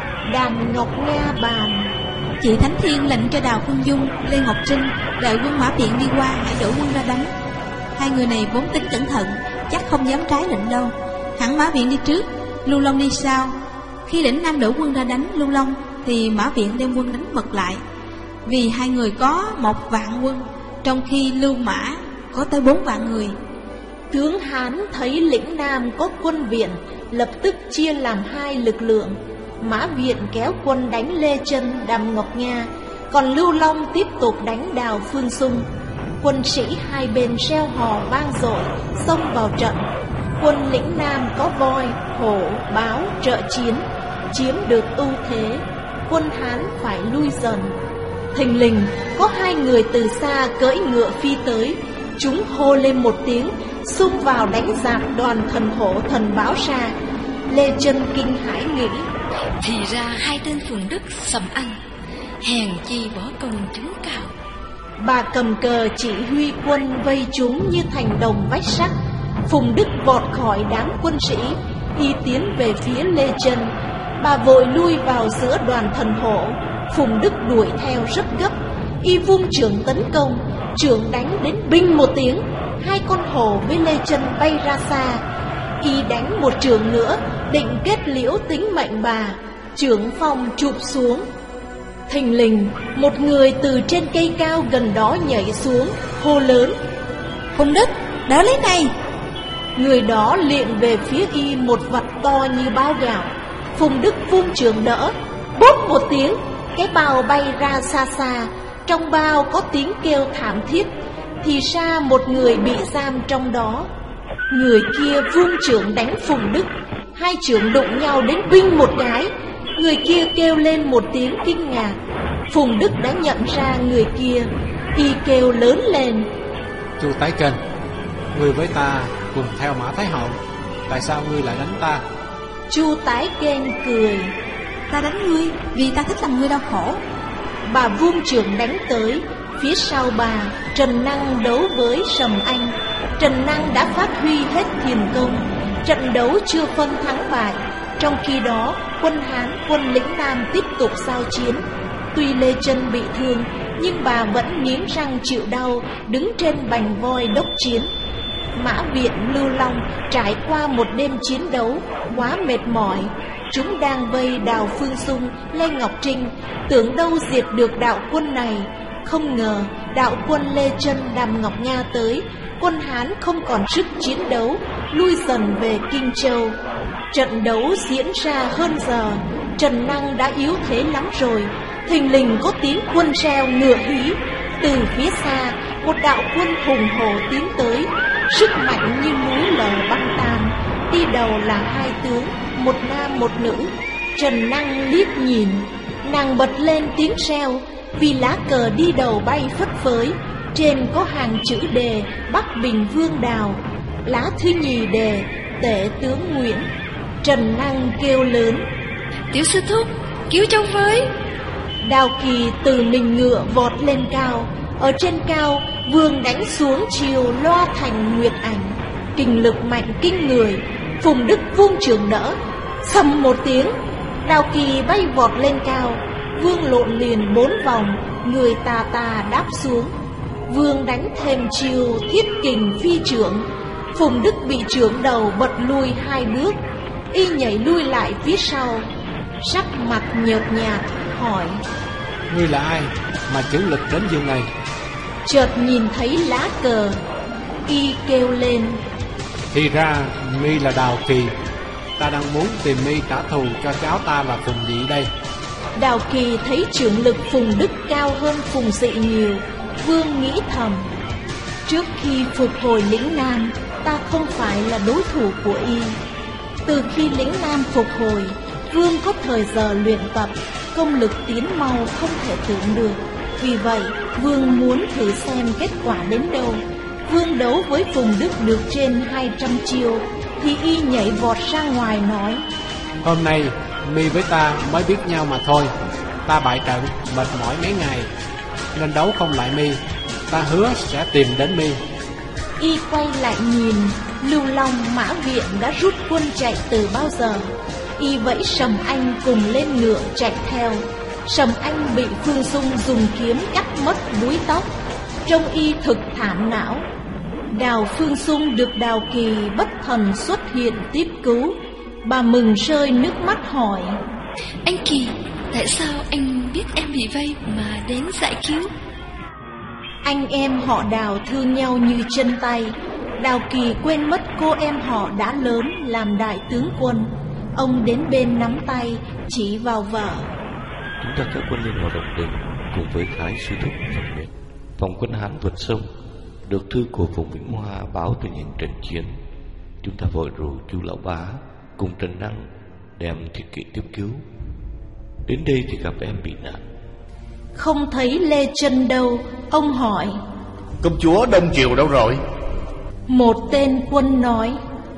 Đàm Ngọc Nga bàn. Chị Thánh Thiên lệnh cho Đào Phương Dung, Lê Ngọc Trinh đợi quân Mã Viện đi qua, hãy đổ quân ra đánh. Hai người này vốn tính cẩn thận, chắc không dám trái lệnh đâu. Hẳn Mã Viện đi trước, Lưu Long đi sau. Khi lĩnh Nam đổ quân ra đánh Lưu Long, thì Mã Viện đem quân đánh Mật lại. Vì hai người có một vạn quân, trong khi Lưu Mã có tới bốn vạn người. Tướng Hán thấy lĩnh Nam có quân viện, lập tức chia làm hai lực lượng. Mã Viện kéo quân đánh Lê Chân, Đàm Ngọc Nga, còn Lưu Long tiếp tục đánh Đào Phương Dung. Quân sĩ hai bên reo hò vang dội, xông vào trận. Quân lĩnh Nam có voi, hổ, báo trợ chiến, chiếm được ưu thế. Quân Hán phải lui dần. Thình lình có hai người từ xa cưỡi ngựa phi tới. Chúng hô lên một tiếng, xông vào đánh dạt đoàn thần hổ thần báo ra. Lê Chân kinh hãi nghĩ: Thì ra hai tên Phùng Đức, Sầm Anh, hèn chi võ công chứng cao. Bà cầm cờ chỉ huy quân vây chúng như thành đồng vách sắt. Phùng Đức vọt khỏi đám quân sĩ, y tiến về phía Lê Chân. Bà vội lui vào giữa đoàn thần hổ. Phùng Đức đuổi theo rất gấp, y vung chưởng tấn công. Chưởng đánh đến binh một tiếng, hai con hổ với Lê Chân bay ra xa. Y đánh một chưởng nữa, định kết liễu tính mệnh bà. Chưởng phong chụp xuống. Thình lình, một người từ trên cây cao gần đó nhảy xuống, hô lớn: Phùng Đức, đỡ lấy này! Người đó liền về phía y một vật to như bao gạo. Phùng Đức vung chưởng đỡ, bốp một tiếng, cái bao bay ra xa xa. Trong bao có tiếng kêu thảm thiết. Thì ra một người bị giam trong đó. Người kia vung chưởng đánh Phùng Đức. Hai chưởng đụng nhau đến binh một cái. Người kia kêu lên một tiếng kinh ngạc. Phùng Đức đã nhận ra người kia. Y kêu lớn lên: Chu Tái Kênh, ngươi với ta cùng theo Mã Thái Hậu, tại sao ngươi lại đánh ta? Chu Tái Kênh cười: Ta đánh ngươi vì ta thích làm ngươi đau khổ. Bà vung chưởng đánh tới. Phía sau bà, Trần Năng đấu với Sầm Anh. Trần Năng đã phát huy hết thiền công. Trận đấu chưa phân thắng bại. Trong khi đó, quân Hán, quân lĩnh Nam tiếp tục giao chiến. Tuy Lê Chân bị thương, nhưng bà vẫn nghiến răng chịu đau, đứng trên bành voi đốc chiến. Mã Viện, Lưu Long trải qua một đêm chiến đấu quá mệt mỏi. Chúng đang vây Đào Phương Dung, Lê Ngọc Trinh, tưởng đâu diệt được đạo quân này. Không ngờ đạo quân Lê Chân, Đàm Ngọc Nga tới. Quân Hán không còn sức chiến đấu, lui dần về Kinh Châu. Trận đấu diễn ra hơn giờ. Trần Năng đã yếu thế lắm rồi. Thình lình có tiếng quân reo ngựa hí. Từ phía xa, một đạo quân hùng hổ tiến tới, sức mạnh như núi lở băng tan. Đi đầu là hai tướng, một nam một nữ. Trần Năng liếc nhìn, nàng bật lên tiếng reo. Vì lá cờ đi đầu bay phất phới, trên có hàng chữ đề Bắc Bình Vương Đào. Lá thứ nhì đề Tể tướng Nguyễn. Trần Năng kêu lớn: Tiểu sư thúc, cứu cháu với! Đào Kỳ từ mình ngựa vọt lên cao. Ở trên cao, vương đánh xuống chiều loa thành nguyệt ảnh. Kình lực mạnh kinh người. Phùng Đức vung chưởng đỡ, xầm một tiếng, Đào Kỳ bay vọt lên cao. Vương lộn liền bốn vòng, người tà tà đáp xuống. Vương đánh thêm chiều thiết kình phi chưởng. Phùng Đức bị chưởng đầu bật lui hai bước. Y nhảy lui lại phía sau, sắc mặt nhợt nhạt hỏi: Ngươi là ai mà chưởng lực đến dương này? Chợt nhìn thấy lá cờ, y kêu lên: Thì ra mi là Đào Kỳ. Ta đang muốn tìm mi trả thù cho cháu ta là Phùng Dị đây. Đào Kỳ thấy chưởng lực Phùng Đức cao hơn Phùng Dị nhiều. Vương nghĩ thầm: trước khi phục hồi lĩnh Nam, ta không phải là đối thủ của y. Từ khi lĩnh Nam phục hồi, Vương có thời giờ luyện tập, công lực tiến mau không thể tưởng được. Vì vậy, Vương muốn thử xem kết quả đến đâu. Vương đấu với Phùng Đức được trên hai trăm chiêu, thì y nhảy vọt ra ngoài nói: Hôm nay mi với ta mới biết nhau mà thôi. Ta bại trận, mệt mỏi mấy ngày, nên đấu không lại mi. Ta hứa sẽ tìm đến mi. Y quay lại nhìn, Lưu Long, Mã Viện đã rút quân chạy từ bao giờ. Y vẫy Sầm Anh cùng lên ngựa chạy theo. Sầm Anh bị Phương Dung dùng kiếm cắt mất búi tóc, trông y thực thảm não. Đào Phương Dung được Đào Kỳ bất thần xuất hiện tiếp cứu. Bà mừng rơi nước mắt hỏi: Anh Kỳ, tại sao anh biết em bị vây mà đến giải cứu? Anh em họ Đào thương nhau như chân tay. Đào Kỳ quên mất cô em họ đã lớn làm đại tướng quân. Ông đến bên nắm tay, chỉ vào vợ: Chúng ta các quân liên hòa đồng đình cùng với Thái sư thúc Phật Nguyệt phòng quân Hán vượt sông. Được thư của Phùng Vĩnh Hoa báo tình hình trận chiến. Chúng ta vội rủ chú Lão Bá cùng Trần Năng đem thiết kỵ tiếp cứu. Đến đây thì gặp em bị nạn. Không thấy Lê Chân đâu. Ông hỏi: Công chúa Đông Triều đâu rồi? Một tên quân nói: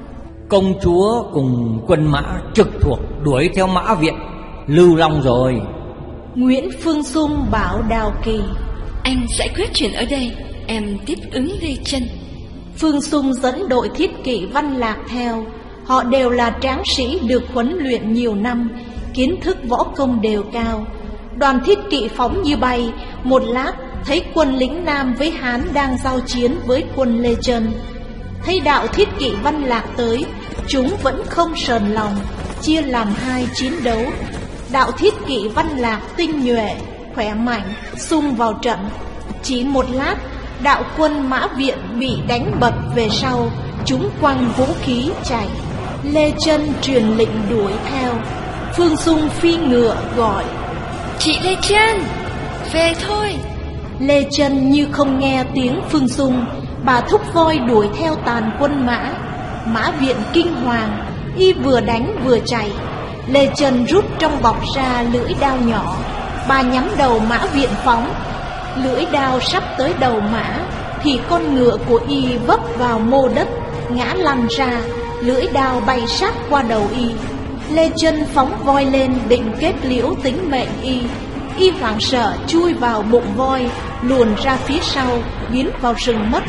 Công chúa cùng quân mã trực thuộc đuổi theo Mã Viện Lưu Long rồi. Nguyễn Phương Dung bảo Đào Kỳ: Anh giải quyết chuyện ở đây, em tiếp ứng Lê Chân. Phương Dung dẫn đội thiết kỵ Văn Lạc theo. Họ đều là tráng sĩ được huấn luyện nhiều năm, kiến thức võ công đều cao. Đoàn thiết kỵ phóng như bay, một lát thấy quân lính Nam với Hán đang giao chiến với quân Lê Chân. Thấy đạo thiết kỵ Văn Lạc tới, chúng vẫn không sờn lòng, chia làm hai chiến đấu. Đạo thiết kỵ Văn Lạc tinh nhuệ, khỏe mạnh, xung vào trận. Chỉ một lát, đạo quân Mã Viện bị đánh bật về sau, chúng quăng vũ khí chạy. Lê Chân truyền lệnh đuổi theo. Phương Dung phi ngựa gọi: Chị Lê Chân, về thôi. Lê Chân như không nghe tiếng Phương Dung, bà thúc voi đuổi theo tàn quân Mã. Mã Viện kinh hoàng, y vừa đánh vừa chạy. Lê Chân rút trong bọc ra lưỡi đao nhỏ, bà nhắm đầu Mã Viện phóng. Lưỡi đao sắp tới đầu Mã thì con ngựa của y vấp vào mô đất, ngã lăn ra, lưỡi đao bay sát qua đầu y. Lê Chân phóng voi lên định kết liễu tính mệnh y. Y hoảng sợ chui vào bụng voi, luồn ra phía sau, biến vào rừng mất.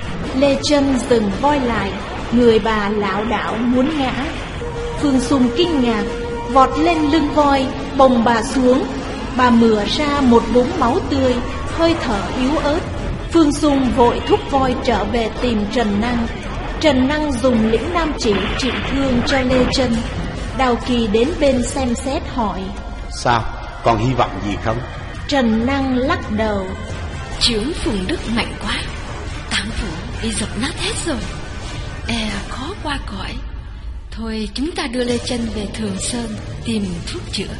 Lê Chân dừng voi lại, người bà lảo đảo muốn ngã. Phương Dung kinh ngạc, vọt lên lưng voi, bồng bà xuống. Bà mửa ra một vũng máu tươi, hơi thở yếu ớt. Phương Dung vội thúc voi trở về tìm Trần Năng. Trần Năng dùng lĩnh nam chỉ trị thương cho Lê Chân. Đào Kỳ đến bên xem xét hỏi: Sao, còn hy vọng gì không? Trần Năng lắc đầu: Chướng Phùng Đức mạnh quá, Tam phủ bị dập nát hết rồi, e khó qua cõi. Thôi chúng ta đưa Lê Chân về Thường Sơn tìm thuốc chữa.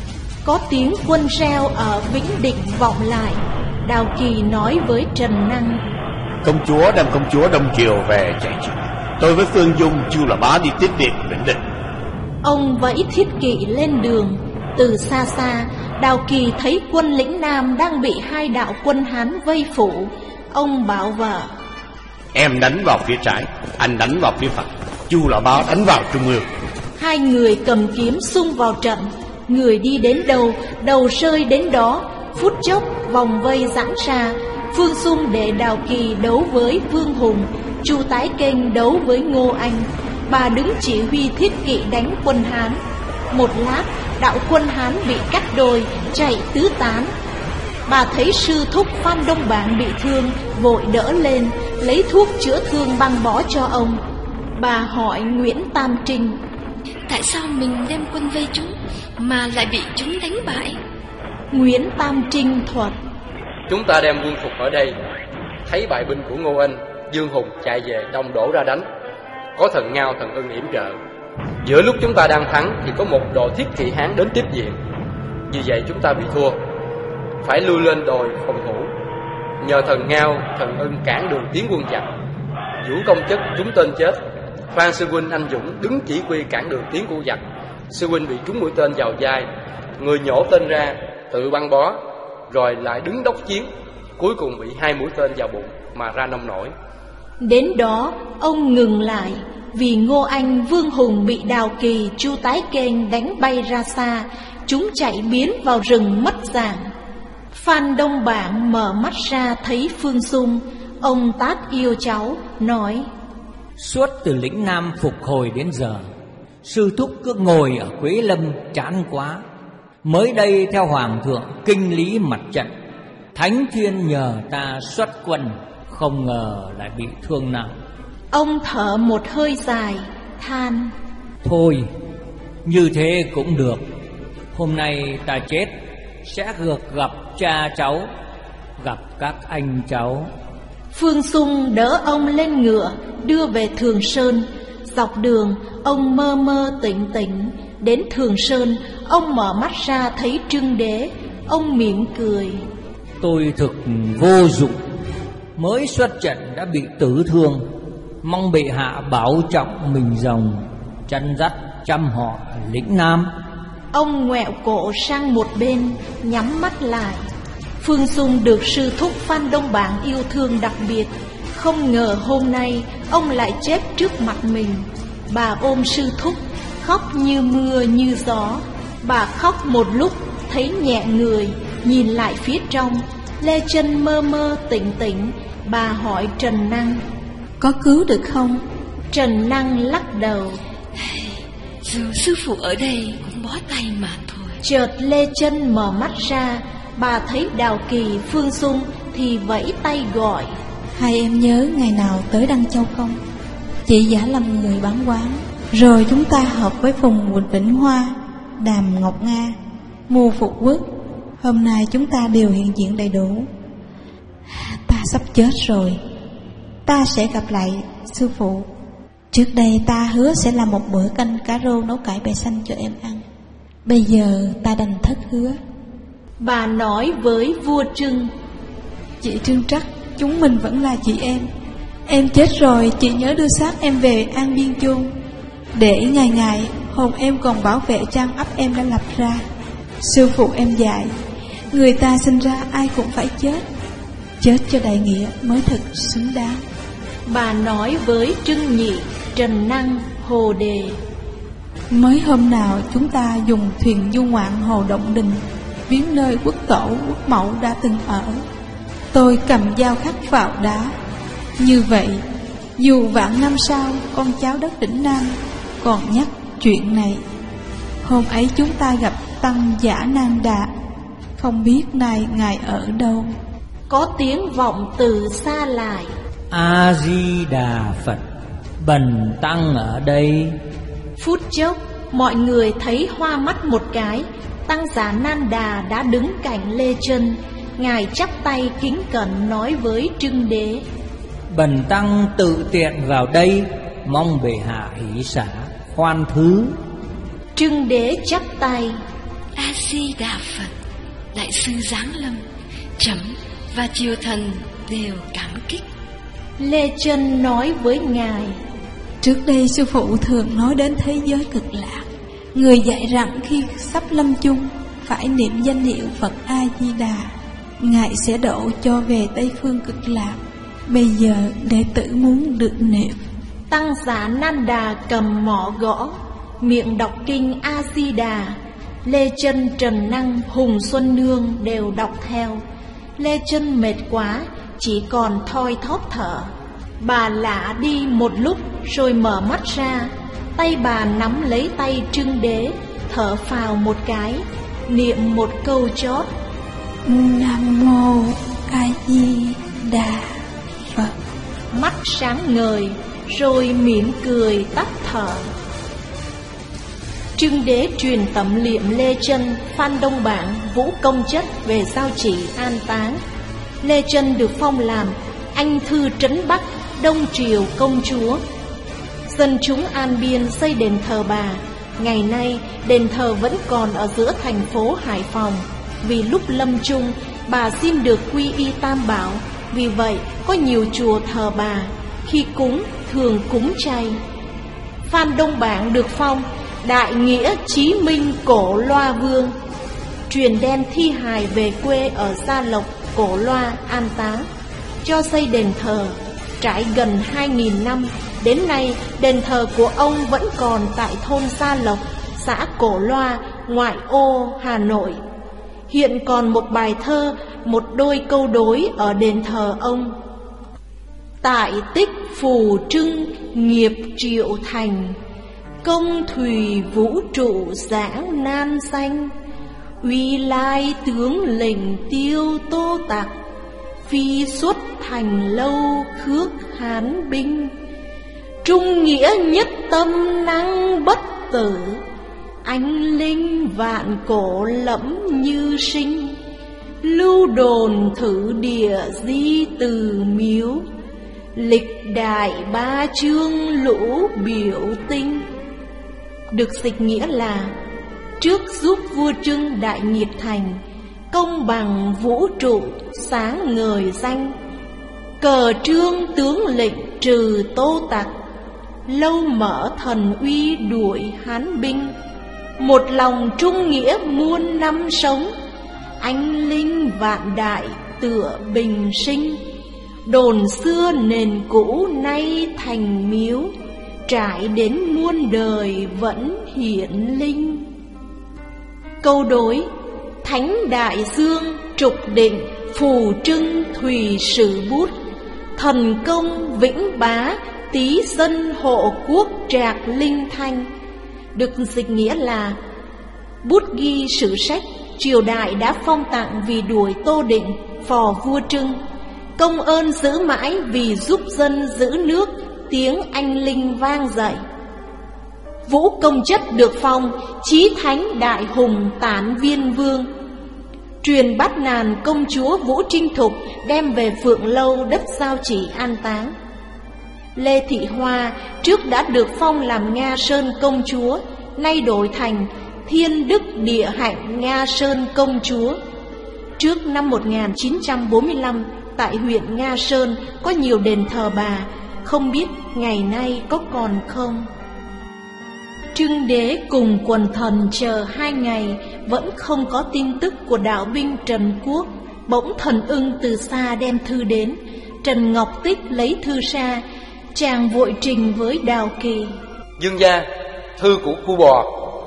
Có tiếng quân reo ở Vĩnh Định vọng lại. Đào Kỳ nói với Trần Năng: Công chúa đem công chúa Đông Triều về chạy chữa. Tôi với Phương Dung Chu là bá đi tiếp viện Vĩnh Định. Ông vẫy thiết kỵ lên đường. Từ xa xa, Đào Kỳ thấy quân lĩnh Nam đang bị hai đạo quân Hán vây phủ. Ông bảo vợ: Em đánh vào phía trái, anh đánh vào phía phải, Chu là bá đánh vào trung ương. Hai người cầm kiếm xung vào trận. Người đi đến đâu, đầu rơi đến đó. Phút chốc vòng vây giãn ra. Phương Dung để Đào Kỳ đấu với Vương Hùng, Chu Tái Kênh đấu với Ngô Anh. Bà đứng chỉ huy thiết kỵ đánh quân Hán. Một lát, đạo quân Hán bị cắt đôi, chạy tứ tán. Bà thấy sư thúc Phan Đông Bản bị thương, vội đỡ lên, lấy thuốc chữa thương băng bó cho ông. Bà hỏi Nguyễn Tam Trinh: Tại sao mình đem quân vây chúng mà lại bị chúng đánh bại? Nguyễn Tam Trinh thuật: Chúng ta đem quân phục ở đây, thấy bại binh của Ngô Anh, Dương Hùng chạy về đông đổ ra đánh. Có thần Ngao, thần Ưng yểm trợ. Giữa lúc chúng ta đang thắng thì có một đội thiết kỵ Hán đến tiếp diện. Vì vậy chúng ta bị thua, phải lui lên đồi phòng thủ. Nhờ thần Ngao, thần Ưng cản đường tiến quân giặc. Vũ Công Chất trúng tên chết. Phan sư huynh anh dũng đứng chỉ huy cản đường tiến của giặc. Sư huynh bị trúng mũi tên vào vai, người nhổ tên ra, tự băng bó, rồi lại đứng đốc chiến. Cuối cùng bị hai mũi tên vào bụng mà ra nông nổi. Đến đó ông ngừng lại, vì Ngô Anh, Vương Hùng bị Đào Kỳ, Chu Tái Kênh đánh bay ra xa. Chúng chạy biến vào rừng mất dạng. Phan Đông Bản mở mắt ra thấy Phương Dung. Ông tát yêu cháu, nói: Suốt từ lĩnh Nam phục hồi đến giờ, sư thúc cứ ngồi ở Quế Lâm chán quá. Mới đây theo Hoàng thượng kinh lý mặt trận, Thánh Thiên nhờ ta xuất quân, không ngờ lại bị thương nặng. Ông thở một hơi dài, than: Thôi, như thế cũng được. Hôm nay ta chết, sẽ được gặp cha cháu, gặp các anh cháu. Phương Dung đỡ ông lên ngựa, đưa về Thường Sơn. Dọc đường, ông mơ mơ tỉnh tỉnh. Đến Thường Sơn, ông mở mắt ra thấy Trưng Đế. Ông mỉm cười: Tôi thực vô dụng, mới xuất trận đã bị tử thương. Mong bệ hạ bảo trọng mình rồng, chân dắt trăm họ lĩnh Nam. Ông ngoẹo cổ sang một bên, nhắm mắt lại. Phương Dung được sư thúc Phan Đông Bảng yêu thương đặc biệt. Không ngờ hôm nay ông lại chết trước mặt mình. Bà ôm sư thúc, khóc như mưa như gió. Bà khóc một lúc thấy nhẹ người, nhìn lại phía trong, Lê Chân mơ mơ tỉnh tỉnh. Bà hỏi Trần Năng: có cứu được không? Trần Năng lắc đầu: dù sư phụ ở đây cũng bó tay mà thôi. Chợt Lê Chân mở mắt ra, bà thấy Đào Kỳ, Phương Dung thì vẫy tay gọi: hai em nhớ ngày nào tới Đăng Châu không? Chị giả làm người bán quán, rồi chúng ta hợp với Phùng Quỳnh Vĩnh Hoa, Đàm Ngọc Nga, Mưu Phục Quốc. Hôm nay chúng ta đều hiện diện đầy đủ. Ta sắp chết rồi. Ta sẽ gặp lại sư phụ. Trước đây ta hứa sẽ làm một bữa canh cá rô nấu cải bẹ xanh cho em ăn. Bây giờ ta đành thất hứa. Bà nói với vua Trưng: chị Trưng Trắc, chúng mình vẫn là chị em. Em chết rồi, chị nhớ đưa xác em về An Biên chôn, để ngày ngày hồn em còn bảo vệ trang ấp em đã lập ra. Sư phụ em dạy, người ta sinh ra ai cũng phải chết. Chết cho đại nghĩa mới thực xứng đáng. Bà nói với Trưng Nhị, Trần Năng, Hồ Đề: mới hôm nào chúng ta dùng thuyền du ngoạn Hồ Động Đình, viếng nơi quốc tổ quốc mẫu đã từng ở. Tôi cầm dao khắc vào đá. Như vậy, dù vạn năm sau con cháu đất Đỉnh Nam còn nhắc chuyện này. Hôm ấy chúng ta gặp Tăng Giả Nan Đà, không biết nay ngài ở đâu. Có tiếng vọng từ xa lại: A Di Đà Phật, bần tăng ở đây. Phút chốc, mọi người thấy hoa mắt một cái. Tăng Giả Nan Đà đã đứng cạnh Lê Chân. Ngài chắp tay kính cẩn nói với Trưng Đế: bần tăng tự tiện vào đây, mong bệ hạ hỷ xả khoan thứ. Trưng Đế chắp tay: A Di Đà Phật, đại sư giáng lâm, chấm và triều thần đều cảm kích. Lê Chân nói với ngài: trước đây sư phụ thường nói đến thế giới cực lạc. Người dạy rằng khi sắp lâm chung phải niệm danh hiệu Phật A Di Đà, ngài sẽ độ cho về Tây phương cực lạc. Bây giờ đệ tử muốn được niệm. Tăng Giả Nan Đà cầm mõ gõ, miệng đọc kinh A Di Đà. Lê Chân, Trần Năng, Hùng Xuân Nương đều đọc theo. Lê Chân mệt quá, chỉ còn thoi thóp thở. Bà lạ đi một lúc rồi mở mắt ra. Tay bà nắm lấy tay Trưng Đế, thở phào một cái, niệm một câu chót: Nam Mô A Di Đà Phật. Mắt sáng ngời, rồi mỉm cười tắt thở. Trưng Đế truyền tẩm liệm Lê Chân, Phan Đông Bảng, Vũ Công Chất về giao chỉ an táng. Lê Chân được phong làm anh thư trấn Bắc, Đông Triều công chúa. Dân chúng An Biên xây đền thờ bà. Ngày nay đền thờ vẫn còn ở giữa thành phố Hải Phòng. Vì lúc lâm chung bà xin được quy y Tam Bảo, vì vậy có nhiều chùa thờ bà. Khi cúng thường cúng chay. Phan Đông Bảng được phong Đại Nghĩa Chí Minh Cổ Loa Vương, truyền đem thi hài về quê ở Gia Lộc, Cổ Loa an táng, cho xây đền thờ. Trải gần hai nghìn năm, đến nay đền thờ của ông vẫn còn tại thôn Gia Lộc, xã Cổ Loa, ngoại ô Hà Nội. Hiện còn một bài thơ, một đôi câu đối ở đền thờ ông: tại tích phù trưng nghiệp triệu thành, công thủy vũ trụ giảng nan xanh, uy lai tướng lệnh tiêu Tô Tặc, phi xuất thành lâu khước Hán binh, trung nghĩa nhất tâm năng bất tử, anh linh vạn cổ lẫm như sinh, lưu đồn thử địa di từ miếu, lịch đại ba chương lũ biểu tinh. Được dịch nghĩa là: trước giúp vua Trưng đại nghiệp thành, công bằng vũ trụ sáng ngời danh, cờ trương tướng lệnh trừ Tô Tặc, lâu mở thần uy đuổi Hán binh, một lòng trung nghĩa muôn năm sống, anh linh vạn đại tựa bình sinh. Đồn xưa nền cũ nay thành miếu, trải đến muôn đời vẫn hiện linh. Câu đối: Thánh đại dương trục định, phù trưng thùy sử bút. Thần công vĩnh bá, tí dân hộ quốc trạc linh thanh, được dịch nghĩa là bút ghi sử sách triều đại đã phong tặng vì đuổi Tô Định, phò vua Trưng. Công ơn giữ mãi vì giúp dân giữ nước, tiếng anh linh vang dậy. Vũ Công Chất được phong chí thánh đại hùng tản viên vương. Truyền bắt nàn công chúa Vũ Trinh Thục đem về Phượng Lâu đất Giao Chỉ an táng. Lê Thị Hoa trước đã được phong làm Nga Sơn công chúa, nay đổi thành Thiên Đức Địa Hạnh Nga Sơn công chúa. Trước năm một nghìn chín trăm bốn mươi lăm, tại huyện Nga Sơn có nhiều đền thờ bà, không biết ngày nay có còn không. Trưng Đế cùng quần thần chờ hai ngày, vẫn không có tin tức của đạo binh Trần Quốc. Bỗng Thần Ưng từ xa đem thư đến. Trần Ngọc Tích lấy thư ra, chàng vội trình với Đào Kỳ: Dương gia, thư của cu bò.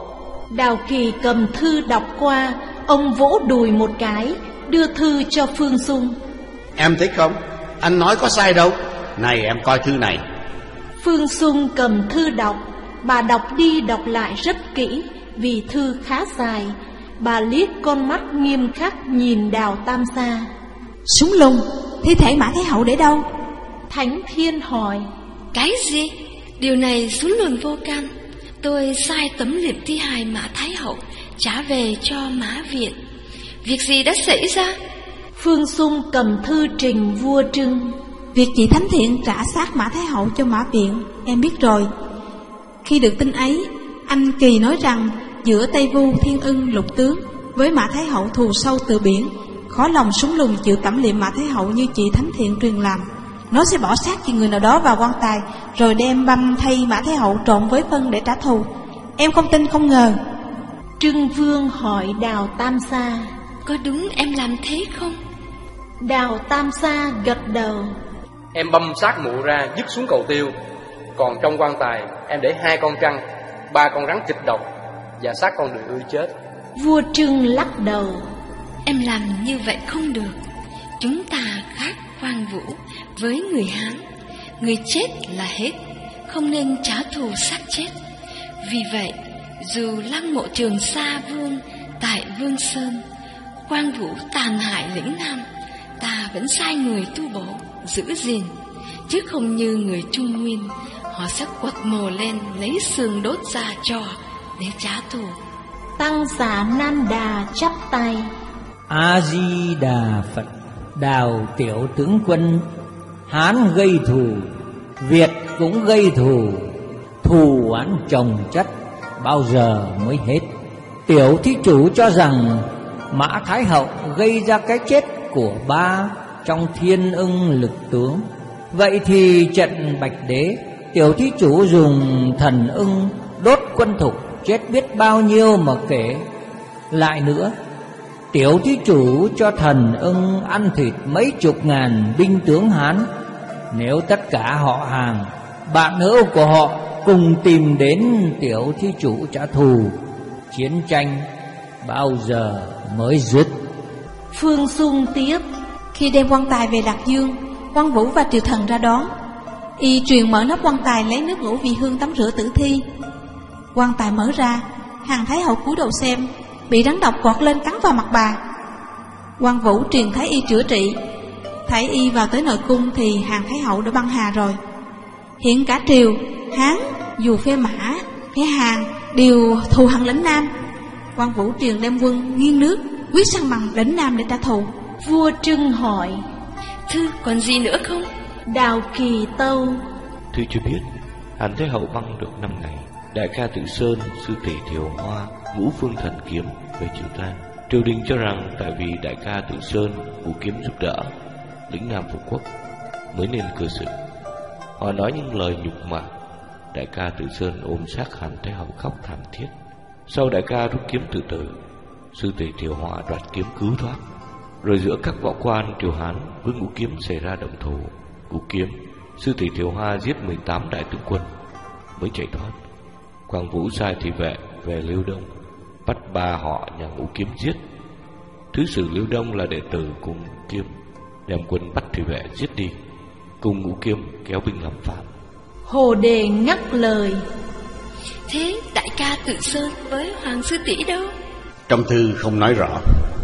Đào Kỳ cầm thư đọc qua, ông vỗ đùi một cái, đưa thư cho Phương Dung. Em thấy không, anh nói có sai đâu. Này em coi thư này. Phương Dung cầm thư đọc. Bà đọc đi đọc lại rất kỹ, vì thư khá dài. Bà liếc con mắt nghiêm khắc nhìn Đào Tam Sa. Súng lùng, thi thể Mã Thái Hậu để đâu? Thánh Thiên hỏi. Cái gì? Điều này xuống luận vô can. Tôi sai tấm liệm thi hài Mã Thái Hậu trả về cho Mã Viện. Việc gì đã xảy ra? Phương Dung cầm thư trình vua Trưng. Việc chị Thánh Thiện trả xác Mã Thái Hậu cho Mã Viện em biết rồi. Khi được tin ấy, anh Kỳ nói rằng giữa Tây Vu Thiên Ưng lục tướng với Mã Thái Hậu thù sâu từ biển, khó lòng súng lùng chịu tẩm liệm Mã Thái Hậu như chị Thánh Thiện truyền làm. Nó sẽ bỏ xác chị người nào đó vào quan tài, rồi đem băm thay Mã Thái Hậu trộn với phân để trả thù. Em không tin không ngờ. Trưng Vương hỏi Đào Tam Sa: Có đúng em làm thế không? Đào Tam Sa gật đầu. Em băm xác mụ ra dứt xuống cầu tiêu. Còn trong quan tài em để hai con trăng, ba con rắn kịch độc và xác con đường ươi chết. Vua Trưng lắc đầu. Em làm như vậy không được. Chúng ta khác Quang Vũ với người Hán. Người chết là hết, không nên trả thù xác chết. Vì vậy, dù lăng mộ Trường Sa Vương tại Vương Sơn, Quang Vũ tàn hại lĩnh Nam, ta vẫn sai người tu bổ, giữ gìn, chứ không như người Trung Nguyên. Họ sẽ quật mồ lên, lấy xương đốt ra cho để trả thù. Tăng giả Nan Đà chắp tay. A Di Đà Phật. Đào tiểu tướng quân, Hán gây thù, Việt cũng gây thù. Thù oán chồng chất, bao giờ mới hết? Tiểu thí chủ cho rằng Mã Thái Hậu gây ra cái chết của ba trong Thiên Ưng lực tướng. Vậy thì trận Bạch Đế, tiểu thí chủ dùng thần ưng đốt quân thục chết biết bao nhiêu mà kể. Lại nữa, tiểu thí chủ cho thần ưng ăn thịt mấy chục ngàn binh tướng Hán. Nếu tất cả họ hàng, bạn hữu của họ cùng tìm đến tiểu thí chủ trả thù, chiến tranh bao giờ mới dứt? Phương Dung tiếp. Khi đem quan tài về Lạc Dương, Quang Vũ và triều thần ra đón. Y truyền mở nắp quan tài lấy nước ngũ vị hương tắm rửa tử thi. Quan tài mở ra, Hàn Thái Hậu cúi đầu xem, bị rắn độc quọt lên cắn vào mặt bà. Quang Vũ truyền Thái Y chữa trị. Thái Y vào tới nội cung thì Hàn Thái Hậu đã băng hà rồi. Hiện cả triều Hán, dù phe Mã, phe Hàn đều thù hằn lĩnh Nam. Quang Vũ truyền đem quân nghiêng nước quyết sang bằng lĩnh Nam để trả thù. Vua Trưng hỏi. Thư còn gì nữa không? Đào Kỳ tâu. Thư chưa biết. Hàn Thái Hậu băng được năm ngày. Đại ca Tự Sơn, sư tỷ Thiều Hoa, ngũ phương thần kiếm về triều ta. Triều đình cho rằng tại vì đại ca Tự Sơn vũ kiếm giúp đỡ lĩnh Nam phục quốc mới nên cư xử. Họ nói những lời nhục mạ. Đại ca Tự Sơn ôm xác Hàn Thái Hậu khóc thảm thiết. Sau đại ca rút kiếm tự tử, Sư tỷ Thiệu Hòa đoạt kiếm cứu thoát. Rồi giữa các võ quan Triều Hán với Ngũ Kiếm xảy ra động thủ. Ngũ Kiếm, sư tỷ Thiệu Hòa giết mười tám đại tướng quân mới chạy thoát. Quang Vũ sai thị vệ về Liêu Đông, bắt ba họ nhà Ngũ Kiếm giết. Thứ sử Liêu Đông là đệ tử cùng Ngũ Kiếm, đem quân bắt thị vệ giết đi, cùng Ngũ Kiếm kéo binh làm phản. Hồ Đề ngắt lời: Thế đại ca Tự Sơn với Hoàng sư tỷ đâu? Trong thư không nói rõ.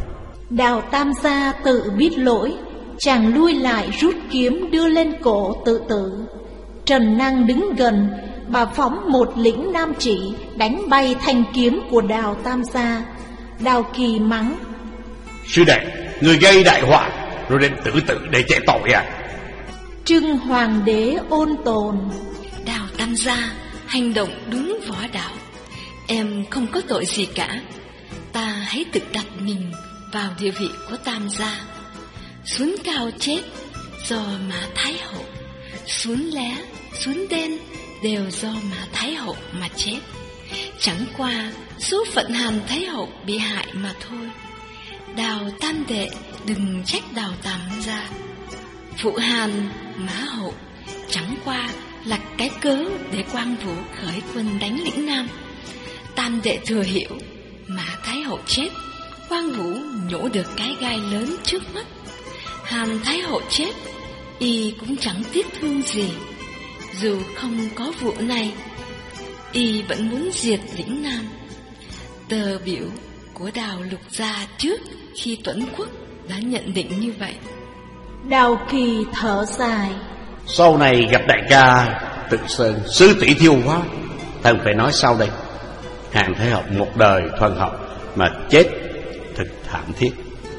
Đào Tam Gia tự biết lỗi, chàng lui lại rút kiếm đưa lên cổ tự tử. Trần Năng đứng gần, bà phóng một lĩnh nam chỉ đánh bay thanh kiếm của Đào Tam Gia. Đào Kỳ mắng: Sư đệ, người gây đại họa rồi đến tự tử để chạy tội à? Trưng Hoàng đế ôn tồn: Đào Tam Gia hành động đúng võ đạo. Em không có tội gì cả. Ta hãy tự đặt mình vào địa vị của Tam Gia. Xuống cao chết do Mã Thái Hậu, xuống lé, xuống đen đều do Mã Thái Hậu mà chết. Chẳng qua số phận Hàn Thái Hậu bị hại mà thôi. Đào Tam Đệ đừng trách Đào Tam Gia. Phụ Hàn, Mã Hậu chẳng qua là cái cớ để Quang Vũ khởi quân đánh lĩnh Nam. Tam Đệ thừa hiểu, Mã Thái Hậu chết, Quang Vũ nhổ được cái gai lớn trước mắt. Hàn Thái Hậu chết, y cũng chẳng tiếc thương gì. Dù không có vụ này, y vẫn muốn diệt lĩnh Nam. Tờ biểu của Đào Lục Gia trước khi Tuấn Quốc đã nhận định như vậy. Đào Kỳ thở dài: Sau này gặp đại ca Tự Sơn, sư tỷ Thiệu Hóa, ta phải nói sau đây. Hàn Thái Hậu một đời thuần học mà chết thật thảm thiết.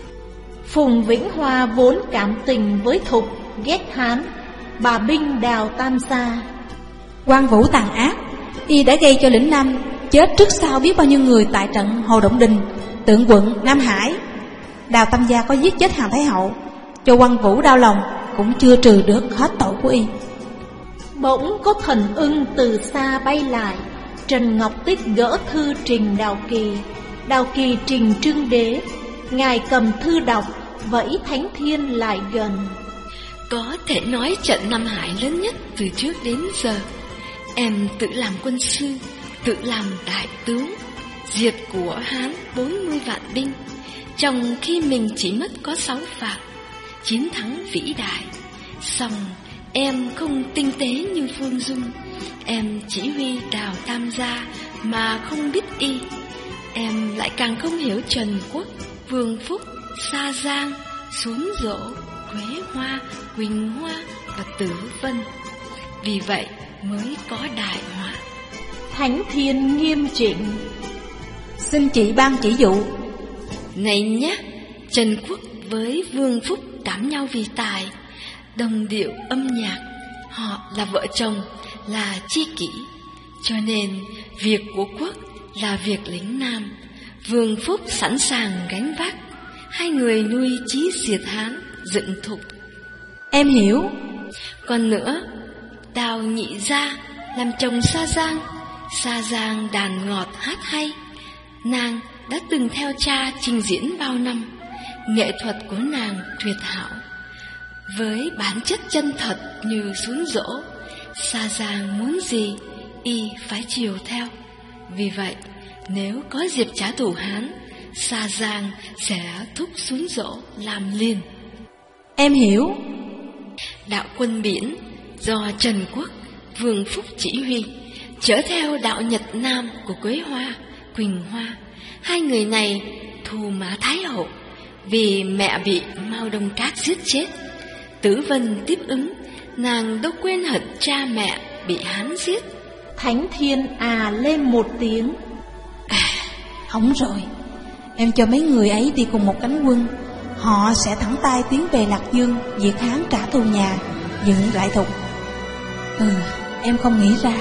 Phùng Vĩnh Hoa vốn cảm tình với Thục, ghét Hán, bà binh Đào Tam Gia. Quang Vũ tàn ác, y đã gây cho lĩnh Nam chết trước sau biết bao nhiêu người tại trận Hồ Động Đình, Tượng Quận, Nam Hải. Đào Tam Gia có giết chết Hàn Thái Hậu, cho Quang Vũ đau lòng cũng chưa trừ được hết tội của y. Bỗng có thần ưng từ xa bay lại. Trần Ngọc Tích gỡ thư trình Đào Kỳ. Đào Kỳ trình Trưng Đế. Ngài cầm thư đọc, vẫy Thánh Thiên lại gần. Có thể nói trận Nam Hải lớn nhất từ trước đến giờ. Em tự làm quân sư, tự làm đại tướng, diệt của Hán bốn mươi vạn binh, trong khi mình chỉ mất có sáu vạn. Chiến thắng vĩ đại. Song em không tinh tế như Phương Dung. Em chỉ huy Đào Tam Gia mà không biết y. Em lại càng không hiểu Trần Quốc, Vương Phúc, Sa Giang, Xuống Dỗ, Quế Hoa, Quỳnh Hoa và Tử Vân. Vì vậy mới có đại họa. Thánh Thiên nghiêm chỉnh: Xin chị ban chỉ dụ. Này nhé, Trần Quốc với Vương Phúc cảm nhau vì tài, đồng điệu âm nhạc. Họ là vợ chồng, là tri kỷ. Cho nên việc của quốc là việc lĩnh Nam. Vương Phúc sẵn sàng gánh vác. Hai người nuôi chí diệt Hán, dựng Thục. Em hiểu. Còn nữa, Đào Nhị Gia làm chồng Sa Giang. Sa Giang đàn ngọt hát hay. Nàng đã từng theo cha trình diễn bao năm. Nghệ thuật của nàng tuyệt hảo. Với bản chất chân thật như Xuống Dỗ, Sa Giang muốn gì, y phải chiều theo. Vì vậy, nếu có dịp trả thù Hán, Sa Giang sẽ thúc Xuống Dỗ làm liền. Em hiểu. Đạo quân biển do Trần Quốc, Vương Phúc chỉ huy, chở theo đạo Nhật Nam của Quế Hoa, Quỳnh Hoa. Hai người này thù Mã Thái Hậu vì mẹ bị Mao Đông Các giết chết. Tử Vân tiếp ứng, nàng đâu quên hận cha mẹ bị Hán giết. Thánh Thiên à lên một tiếng: À, hỏng rồi. Em cho mấy người ấy đi cùng một cánh quân. Họ sẽ thẳng tay tiến về Lạc Dương, diệt Hán trả thù nhà, dựng lại Thục. Ừ, em không nghĩ ra.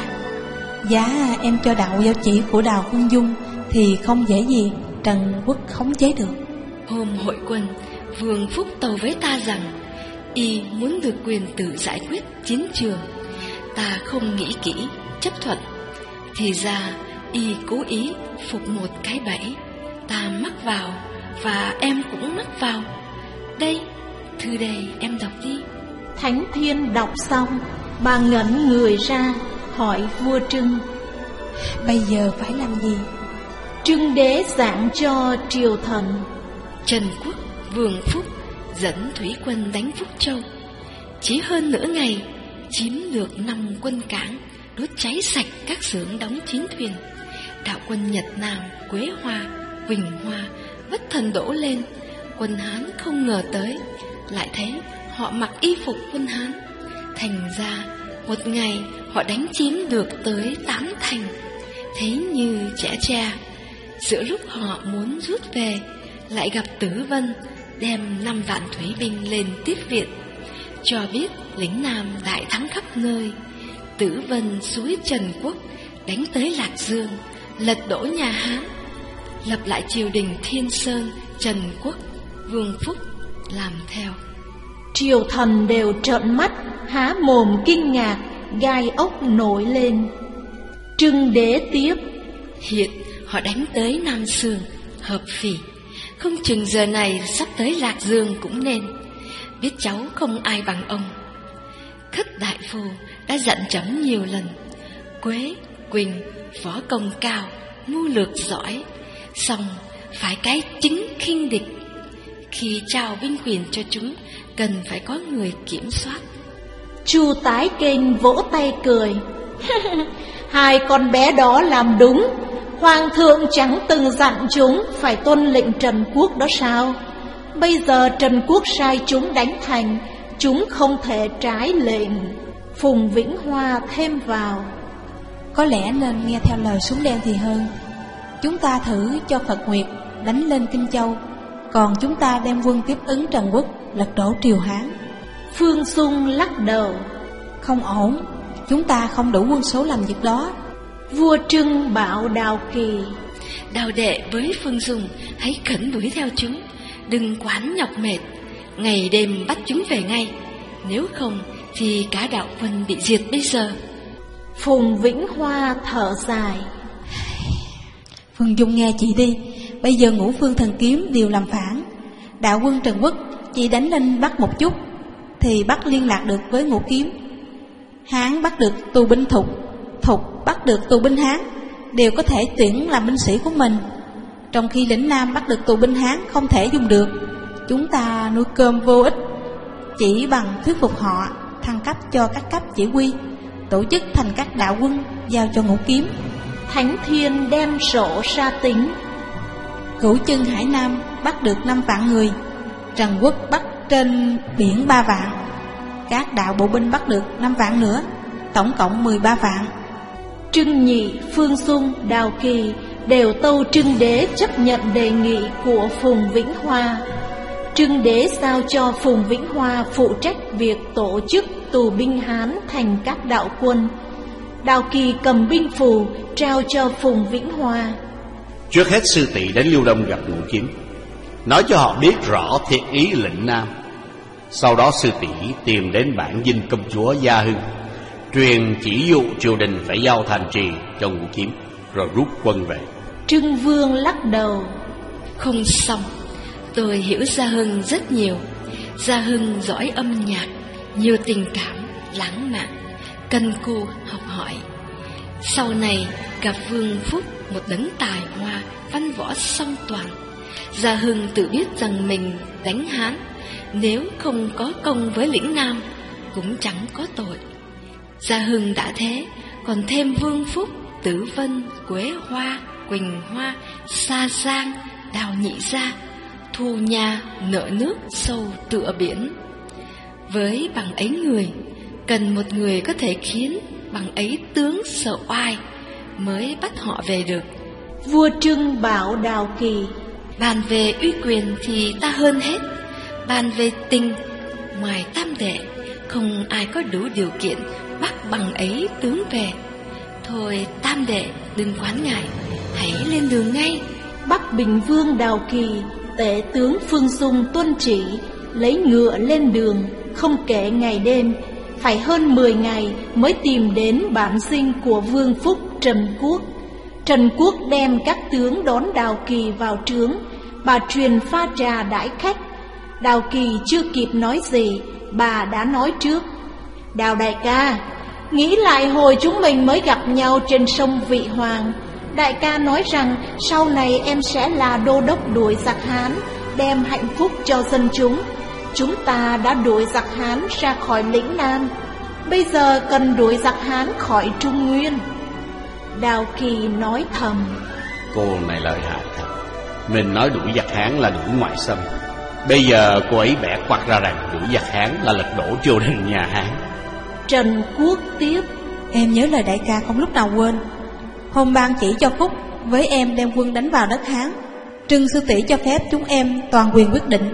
Giá em cho đạo giao chỉ của Đào Phương Dung thì không dễ gì Trần Quốc khống chế được. Hôm hội quân, Vương Phúc tâu với ta rằng y muốn được quyền tự giải quyết chiến trường. Ta không nghĩ kỹ, chấp thuận. Thì ra y cố ý phục một cái bẫy. ta mắc vào, và em cũng mắc vào. Đây, thư đây em đọc đi. Thánh Thiên đọc xong, bà ngẩn người ra, hỏi vua Trưng: Bây giờ phải làm gì? Trưng đế giảng cho triều thần: Trần Quốc Vương Phúc dẫn thủy quân đánh Phúc Châu, chỉ hơn nửa ngày chiếm được năm quân cảng, đốt cháy sạch các xưởng đóng chiến thuyền. Đạo quân Nhật Nam, Quế Hoa, Quỳnh Hoa bất thần đổ lên. Quân Hán không ngờ tới, lại thấy họ mặc y phục quân Hán. Thành ra một ngày họ đánh chiếm được tới tám thành. Thế như trẻ tre, giữa lúc họ muốn rút về, lại gặp Tử Vân đem năm vạn thủy binh lên tiếp viện, cho biết lính Nam đại thắng khắp nơi. Tử Vân suối Trần Quốc đánh tới Lạc Dương, lật đổ nhà Hán, lập lại triều đình Thiên Sơn. Trần Quốc Vương Phúc làm theo. Triều thần đều trợn mắt, há mồm kinh ngạc, gai ốc nổi lên. Trưng đế tiếp: Hiện họ đánh tới Nam Sương, Hợp Phì, không chừng giờ này sắp tới Lạc Dương cũng nên. Biết cháu không ai bằng ông. Khất đại phu đã dặn chấm nhiều lần: Quế, Quỳnh võ công cao, mưu lược giỏi, song phải cái chính khinh địch. Khi trao binh quyền cho chúng, cần phải có người kiểm soát. Chu Tái Kênh vỗ tay cười: Hai con bé đó làm đúng. Hoàng thượng chẳng từng dặn chúng phải tuân lệnh Trần Quốc đó sao? Bây giờ Trần Quốc sai chúng đánh thành, chúng không thể trái lệnh. Phùng Vĩnh Hoa thêm vào: Có lẽ nên nghe theo lời súng đen thì hơn. Chúng ta thử cho Phật Nguyệt đánh lên Kinh Châu, còn chúng ta đem quân tiếp ứng Trần Quốc, lật đổ triều Hán. Phương Dung lắc đầu: Không ổn, chúng ta không đủ quân số làm việc đó. Vua Trưng bảo Đào Kỳ: Đào đệ với Phương Dung hãy khẩn đuổi theo chúng, đừng quán nhọc mệt, ngày đêm bắt chúng về ngay. Nếu không thì cả đạo quân bị diệt bây giờ. Phùng Vĩnh Hoa thở dài: Phương Dung nghe chị đi, bây giờ Ngũ Phương Thần Kiếm đều làm phản. Đạo quân Trần Quốc chỉ đánh lên Bắc một chút thì Bắc liên lạc được với Ngũ Kiếm. Hán bắt được tù binh Thục, Thục bắt được tù binh Hán, đều có thể tuyển làm binh sĩ của mình. Trong khi lĩnh Nam bắt được tù binh Hán không thể dùng được, chúng ta nuôi cơm vô ích. Chỉ bằng thuyết phục họ thăng cấp cho các cấp chỉ huy, tổ chức thành các đạo quân giao cho Ngũ Kiếm. Thánh Thiên đem sổ ra tính: Cửu Chân Hải Nam bắt được năm vạn người, Trần Quốc bắt trên biển ba vạn, các đạo bộ binh bắt được năm vạn nữa, tổng cộng mười ba vạn. Trưng Nhị, Phương Dung, Đào Kỳ đều tâu Trưng đế chấp nhận đề nghị của Phùng Vĩnh Hoa. Trưng đế giao cho Phùng Vĩnh Hoa phụ trách việc tổ chức tù binh Hán thành các đạo quân. Đào Kỳ cầm binh phù trao cho Phùng Vĩnh Hoa: Trước hết sư tỷ đến Liêu Đông gặp Ngũ Kiếm, nói cho họ biết rõ thiện ý lĩnh Nam. Sau đó sư tỷ tìm đến bản dinh công chúa Gia Hưng, truyền chỉ dụ triều đình phải giao thành trì cho Ngũ Kiếm, rồi rút quân về. Trưng Vương lắc đầu: Không xong, tôi hiểu Gia Hưng rất nhiều. Gia Hưng giỏi âm nhạc, nhiều tình cảm, lãng mạn, cần cù học hỏi. Sau này gặp Vương Phúc, một đấng tài hoa, văn võ song toàn. Gia Hưng tự biết rằng mình đánh Hán, nếu không có công với lĩnh Nam cũng chẳng có tội. Gia Hưng đã thế, còn thêm Vương Phúc, Tử Vân, Quế Hoa, Quỳnh Hoa, Sa Giang, Đào Nhị Gia, thù nhà nợ nước sâu tựa biển. Với bằng ấy người, cần một người có thể khiến bằng ấy tướng sợ oai mới bắt họ về được. Vua Trưng bảo Đào Kỳ: Bàn về uy quyền thì ta hơn hết, bàn về tình, ngoài tam đệ không ai có đủ điều kiện bắt bằng ấy tướng về. Thôi tam đệ đừng quán ngại, hãy lên đường ngay. Bắc Bình Vương Đào Kỳ, tể tướng Phương Dung tuân chỉ, lấy ngựa lên đường, không kể ngày đêm, phải hơn mười ngày mới tìm đến bản dinh của Vương Phúc Trần Quốc. Trần Quốc đem các tướng đón Đào Kỳ vào trướng. Bà truyền pha trà đãi khách. Đào Kỳ chưa kịp nói gì, bà đã nói trước: Đào đại ca, nghĩ lại hồi chúng mình mới gặp nhau trên sông Vị Hoàng, đại ca nói rằng sau này em sẽ là đô đốc đuổi giặc Hán, đem hạnh phúc cho dân chúng. Chúng ta đã đuổi giặc Hán ra khỏi lĩnh Nam, bây giờ cần đuổi giặc Hán khỏi Trung Nguyên. Đào Kỳ nói thầm: Cô này lợi hại thật. Mình nói đuổi giặc Hán là đuổi ngoại xâm, bây giờ cô ấy bẻ quặt ra rằng đuổi giặc Hán là lật đổ triều đình nhà Hán. Trần Quốc tiếp: Em nhớ lời đại ca không lúc nào quên. Hôm ban chỉ cho Phúc với em đem quân đánh vào đất Hán, Trưng sư tỷ cho phép chúng em toàn quyền quyết định.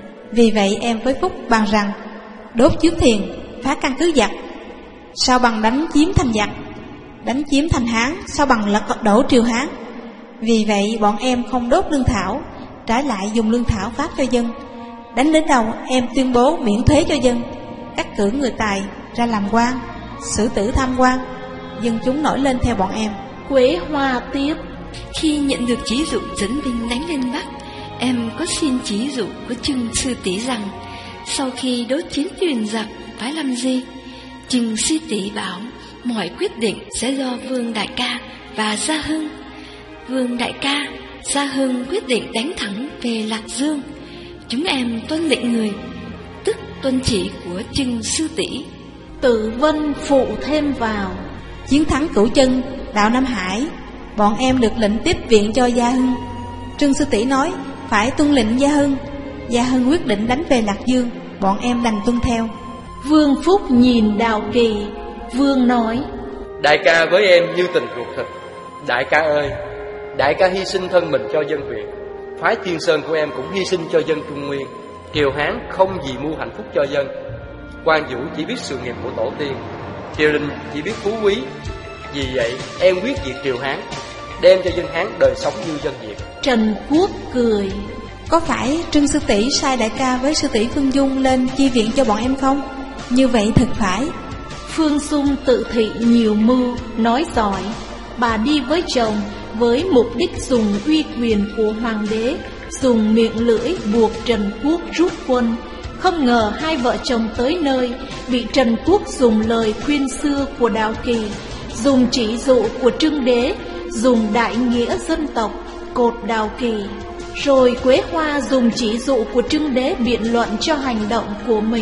Vì vậy em với Phúc bàn rằng đốt chiếu thiền, phá căn cứ giặc, sao bằng đánh chiếm thành giặc, đánh chiếm thành Hán, sao bằng lật đổ triều Hán. Vì vậy bọn em không đốt lương thảo, trái lại dùng lương thảo phát cho dân. Đánh đến đâu em tuyên bố miễn thuế cho dân, cắt cử người tài ra làm quan, xử tử tham quan. Dân chúng nổi lên theo bọn em. Quế Hoa tiếp: Khi nhận được chỉ dụ dẫn binh đánh lên Bắc, em có xin chỉ dụ của Trưng sư tỷ rằng sau khi đốt chiến thuyền giặc phải làm gì. Trưng sư tỷ bảo mọi quyết định sẽ do Vương đại ca và Gia Hưng. Vương đại ca, Gia Hưng quyết định đánh thẳng về Lạc Dương. Chúng em tuân lệnh người, tức tuân chỉ của Trưng sư tỷ. Tử Vân phụ thêm vào: Chiến thắng Cửu Chân, Đạo Nam Hải, bọn em được lệnh tiếp viện cho Gia Hưng. Trưng sư tỷ nói phải tuân lệnh Gia Hưng. Gia Hưng quyết định đánh về Lạc Dương, bọn em đành tuân theo. Vương Phúc nhìn Đào Kỳ. Vương nói: Đại ca với em như tình ruột thịt. Đại ca ơi, đại ca hy sinh thân mình cho dân Việt, phái Thiên Sơn của em cũng hy sinh cho dân Trung Nguyên. Triều Hán không vì mua hạnh phúc cho dân. Quan Vũ chỉ biết sự nghiệp của tổ tiên, triều đình chỉ biết phú quý. Vì vậy em quyết diệt triều Hán, đem cho dân Hán đời sống như dân Việt. Trần Quốc cười: Có phải Trưng sư tỷ sai đại ca với sư tỷ Phương Dung lên chi viện cho bọn em không? Như vậy thực phải. Phương Dung tự thị nhiều mưu, nói giỏi. Bà đi với chồng với mục đích dùng uy quyền của hoàng đế, dùng miệng lưỡi buộc Trần Quốc rút quân. Không ngờ hai vợ chồng tới nơi, bị Trần Quốc dùng lời khuyên xưa của Đào Kỳ, dùng chỉ dụ của Trưng đế, dùng đại nghĩa dân tộc cột Đào Kỳ. Rồi Quế Hoa dùng chỉ dụ của Trưng đế biện luận cho hành động của mình.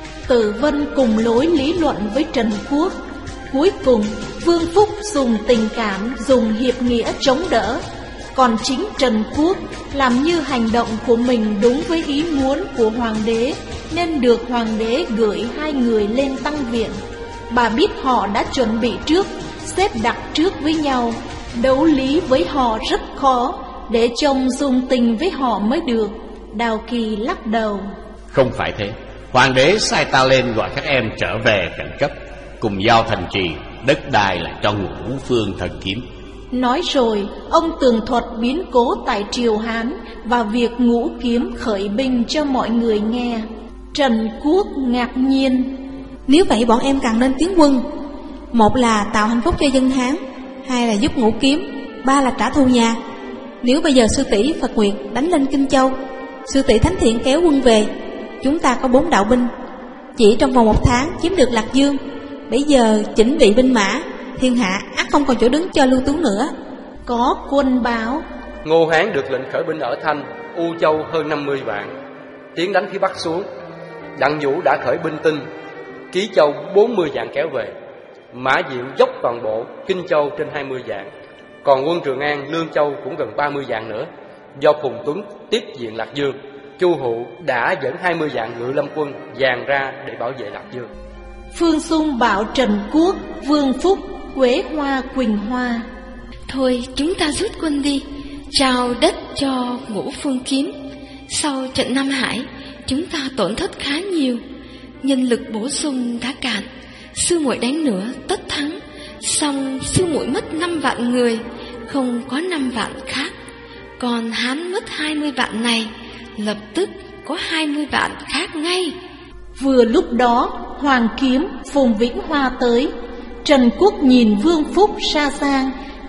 Tử Vân cùng lối lý luận với Trần Quốc. Cuối cùng Vương Phúc dùng tình cảm, dùng hiệp nghĩa chống đỡ. Còn chính Trần Quốc làm như hành động của mình đúng với ý muốn của hoàng đế, nên được hoàng đế gửi hai người lên tăng viện. Bà biết họ đã chuẩn bị trước, xếp đặt trước với nhau. Đấu lý với họ rất khó, để chồng dùng tình với họ mới được. Đào Kỳ lắc đầu: Không phải thế. Hoàng đế sai ta lên gọi các em trở về khẩn cấp, cùng giao thành trì, đất đai lại cho Ngũ Phương thần kiếm. Nói rồi ông tường thuật biến cố tại triều Hán và việc Ngũ Kiếm khởi binh cho mọi người nghe. Trần Quốc ngạc nhiên: Nếu vậy bọn em càng nên tiến quân. Một là tạo hạnh phúc cho dân Hán, hai là giúp Ngũ Kiếm, ba là trả thù nhà. Nếu bây giờ sư tỷ Phật Nguyệt đánh lên Kinh Châu, sư tỷ Thánh Thiện kéo quân về, chúng ta có bốn đạo binh, chỉ trong vòng một tháng chiếm được Lạc Dương. Bây giờ chỉnh bị binh mã, thiên hạ ắt không còn chỗ đứng cho Lưu Tú nữa. Có quân báo: Ngô Hán được lệnh khởi binh ở Thanh, U Châu hơn năm mươi vạn, tiến đánh phía Bắc xuống. Đặng Vũ đã khởi binh Tinh, Ký Châu bốn mươi vạn kéo về. Mã Diệu dốc toàn bộ, Kinh Châu trên hai mươi vạn. Còn quân Trường An, Lương Châu cũng gần ba mươi vạn nữa. Do Phùng Tuấn tiếp diện Lạc Dương, Chu Hụ đã dẫn hai mươi vạn ngự lâm quân dàn ra để bảo vệ Lạc Dương. Phương Dung bảo Trần Quốc, Vương Phúc, Quế Hoa, Quỳnh Hoa: Thôi chúng ta rút quân đi, trao đất cho Ngũ Phương Kiếm. Sau trận Nam Hải, chúng ta tổn thất khá nhiều, nhân lực bổ sung đã cạn. Sư muội đánh nữa tất thắng, song sư muội mất năm vạn người, không có năm vạn khác. Còn Hán mất hai mươi vạn này, lập tức có hai mươi vạn khác ngay. Vừa lúc đó Hoàng Kiếm, Phùng Vĩnh Hoa tới. Trần Quốc nhìn Vương Phúc xa sang,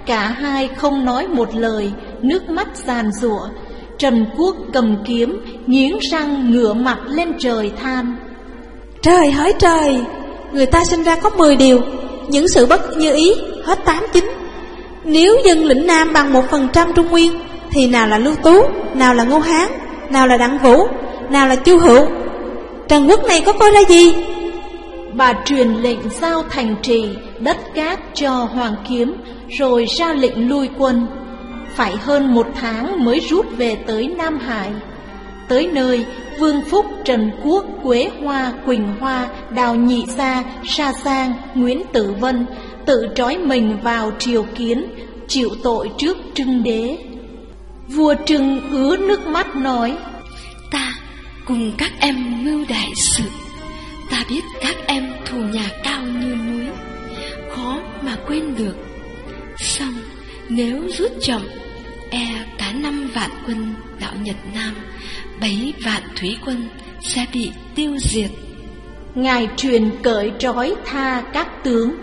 Cả hai không nói một lời, nước mắt giàn giụa. Trần Quốc cầm kiếm, nghiến răng ngửa mặt lên trời than: Trời hỡi trời, người ta sinh ra có mười điều, những sự bất như ý hết tám chín. Nếu dân lĩnh Nam bằng một phần trăm Trung Nguyên, thì nào là Lưu Tú, nào là Ngô Hán, nào là Đặng Vũ, nào là Chu Hữu. Trần Quốc này có coi ra gì? Bà truyền lệnh giao thành trì, đất cát cho Hoàng Kiếm, rồi ra lệnh lui quân. Phải hơn một tháng mới rút về tới Nam Hải. Tới nơi, Vương Phúc, Trần Quốc, Quế Hoa, Quỳnh Hoa, Đào Nhị Sa, Sa Sang, Nguyễn Tử Vân tự trói mình vào triều kiến, chịu tội trước Trưng Đế. Vua Trưng ứa nước mắt nói: Ta cùng các em mưu đại sự. Ta biết các em thù nhà cao như núi, khó mà quên được. Xong nếu rút chậm, e cả năm vạn quân đạo Nhật Nam, bảy vạn thủy quân sẽ bị tiêu diệt. Ngài truyền cởi trói tha các tướng.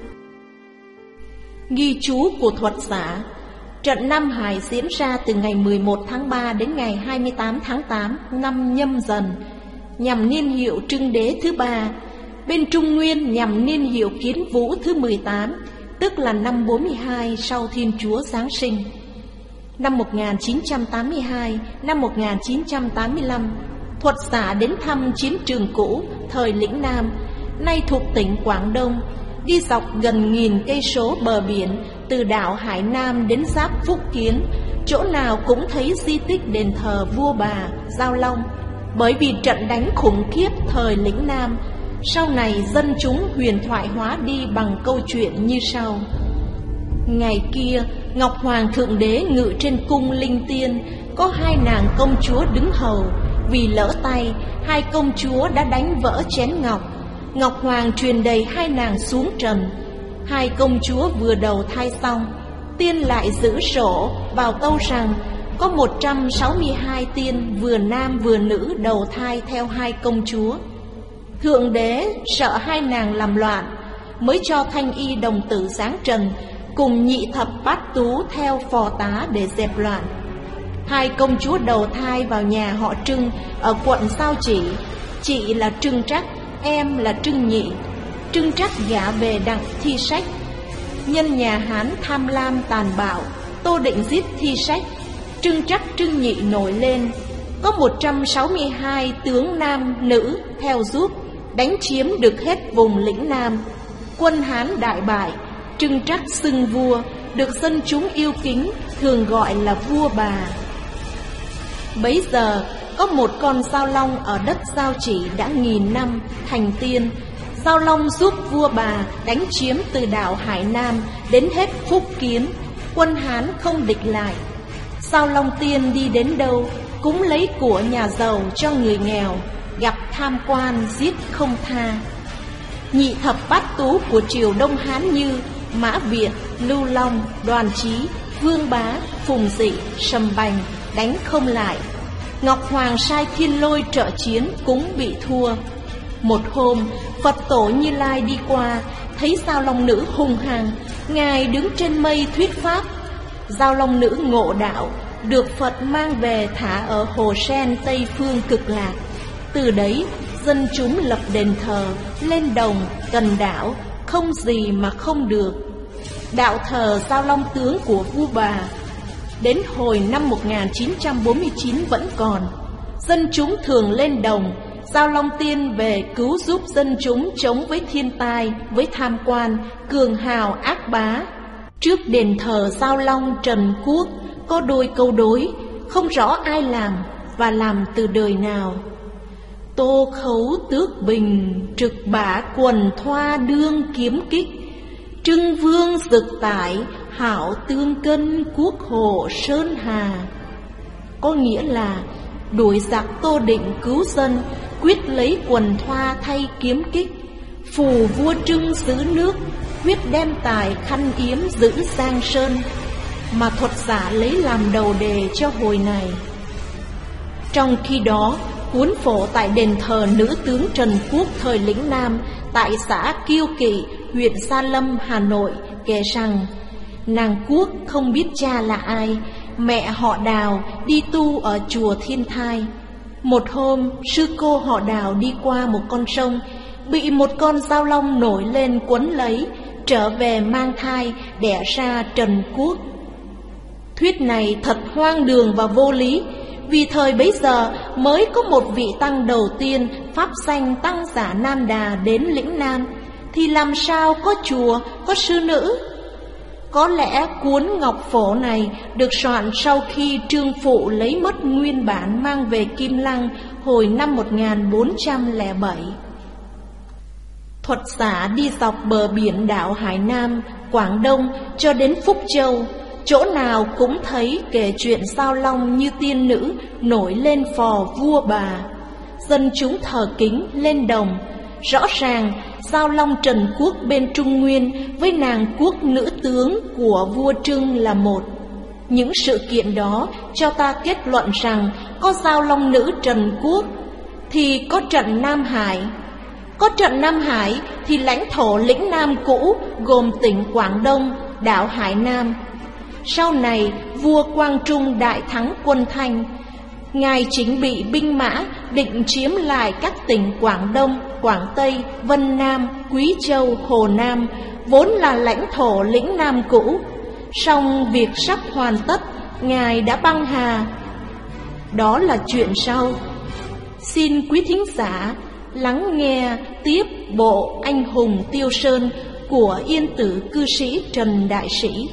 Ghi chú của thuật giả: trận Nam Hải diễn ra từ ngày mười một tháng ba đến ngày hai mươi tám tháng tám năm Nhâm Dần, nhằm niên hiệu Trưng Đế thứ ba. Bên Trung Nguyên nhằm niên hiệu Kiến Vũ thứ mười tám, tức là năm bốn mươi hai sau Thiên Chúa Giáng sinh. Năm một nghìn chín trăm tám mươi hai, năm một nghìn chín trăm tám mươi lăm, thuật giả đến thăm chiến trường cũ thời lĩnh Nam, nay thuộc tỉnh Quảng Đông, đi dọc gần nghìn cây số bờ biển, từ đảo Hải Nam đến giáp Phúc Kiến, chỗ nào cũng thấy di tích đền thờ vua bà Giao Long. Bởi vì trận đánh khủng khiếp thời lĩnh Nam, sau này dân chúng huyền thoại hóa đi bằng câu chuyện như sau. Ngày kia, Ngọc Hoàng Thượng Đế ngự trên cung linh tiên, có hai nàng công chúa đứng hầu. Vì lỡ tay, hai công chúa đã đánh vỡ chén ngọc. Ngọc Hoàng truyền đầy hai nàng xuống trần. Hai công chúa vừa đầu thai xong, tiên lại giữ sổ vào tâu rằng có một trăm sáu mươi hai tiên vừa nam vừa nữ đầu thai theo hai công chúa. Thượng Đế sợ hai nàng làm loạn, mới cho Thanh Y đồng tử giáng trần cùng Nhị Thập Bát Tú theo phò tá để dẹp loạn. Hai công chúa đầu thai vào nhà họ Trưng ở quận Sao Chỉ. Chị là Trưng Trắc, em là Trưng Nhị. Trưng Trắc gả về Đặng Thi Sách. Nhân nhà Hán tham lam tàn bạo, Tô định giết Thi Sách. Trưng Trắc Trưng Nhị nổi lên, có một trăm sáu mươi hai tướng nam nữ theo giúp, đánh chiếm được hết vùng lĩnh Nam. Quân Hán đại bại, Trưng Trắc xưng vua, được dân chúng yêu kính, thường gọi là vua bà. Bấy giờ có một con Giao Long ở đất Giao Chỉ đã nghìn năm thành tiên. Giao Long giúp vua bà đánh chiếm từ đảo Hải Nam đến hết Phúc Kiến, quân Hán không địch lại. Giao Long tiên đi đến đâu cũng lấy của nhà giàu cho người nghèo, gặp tham quan giết không tha. Nhị Thập Bát Tú của triều Đông Hán như Mã Việt, Lưu Long, Đoàn Chí, Vương Bá, Phùng Dị, Sầm Bành đánh không lại. Ngọc Hoàng sai Thiên Lôi trợ chiến cũng bị thua. Một hôm, Phật tổ Như Lai đi qua, thấy Giao Long nữ hung hăng, Ngài đứng trên mây thuyết pháp. Giao Long nữ ngộ đạo, được Phật mang về thả ở Hồ Sen Tây Phương Cực Lạc. Từ đấy, dân chúng lập đền thờ, lên đồng, cần đảo, không gì mà không được. Đạo thờ Giao Long tướng của vua bà đến hồi năm một nghìn chín trăm bốn mươi chín vẫn còn. Dân chúng thường lên đồng, Giao Long tiên về cứu giúp dân chúng chống với thiên tai, với tham quan, cường hào ác bá. Trước đền thờ Giao Long Trần Quốc có đôi câu đối, không rõ ai làm và làm từ đời nào. Tô Khấu tước bình, trực bả quần thoa đương kiếm kích. Trưng vương dực tải, hảo tương cân quốc hộ sơn hà. Có nghĩa là đuổi giặc Tô Định cứu dân, quyết lấy quần thoa thay kiếm kích. Phù vua Trưng giữ nước, quyết đem tài khăn yếm giữ Giang Sơn, mà thuật giả lấy làm đầu đề cho hồi này. Trong khi đó, cuốn phổ tại đền thờ nữ tướng Trần Quốc thời lĩnh Nam tại xã Kiêu Kỵ, huyện Gia Lâm, Hà Nội kể rằng Nàng Quốc không biết cha là ai, mẹ họ Đào đi tu ở chùa Thiên Thai. Một hôm, sư cô họ Đào đi qua một con sông, bị một con dao long nổi lên quấn lấy, trở về mang thai, đẻ ra Trần Quốc. Thuyết này thật hoang đường và vô lý, vì thời bấy giờ mới có một vị tăng đầu tiên pháp danh Tăng Giả Nam Đà đến lĩnh Nam, thì làm sao có chùa, có sư nữ? Có lẽ cuốn Ngọc Phổ này được soạn sau khi Trương Phụ lấy mất nguyên bản mang về Kim Lăng hồi năm một nghìn bốn trăm lẻ bảy. Thuật giả đi dọc bờ biển đảo Hải Nam, Quảng Đông cho đến Phúc Châu, chỗ nào cũng thấy kể chuyện sao long như tiên nữ nổi lên phò vua bà. Dân chúng thờ kính lên đồng. Rõ ràng sao long Trần Quốc bên Trung Nguyên với nàng Quốc nữ tướng của vua Trưng là một. Những sự kiện đó cho ta kết luận rằng có sao long nữ Trần Quốc thì có trận Nam Hải. Có trận Nam Hải thì lãnh thổ lĩnh Nam cũ gồm tỉnh Quảng Đông, đảo Hải Nam. Sau này vua Quang Trung đại thắng quân Thanh, ngài chính bị binh mã định chiếm lại các tỉnh Quảng Đông, Quảng Tây, Vân Nam, Quý Châu, Hồ Nam, vốn là lãnh thổ lĩnh Nam cũ. Song việc sắp hoàn tất, ngài đã băng hà. Đó là chuyện sau. Xin quý thính giả lắng nghe tiếp bộ Anh hùng Tiêu Sơn của Yên Tử cư sĩ Trần Đại Sĩ.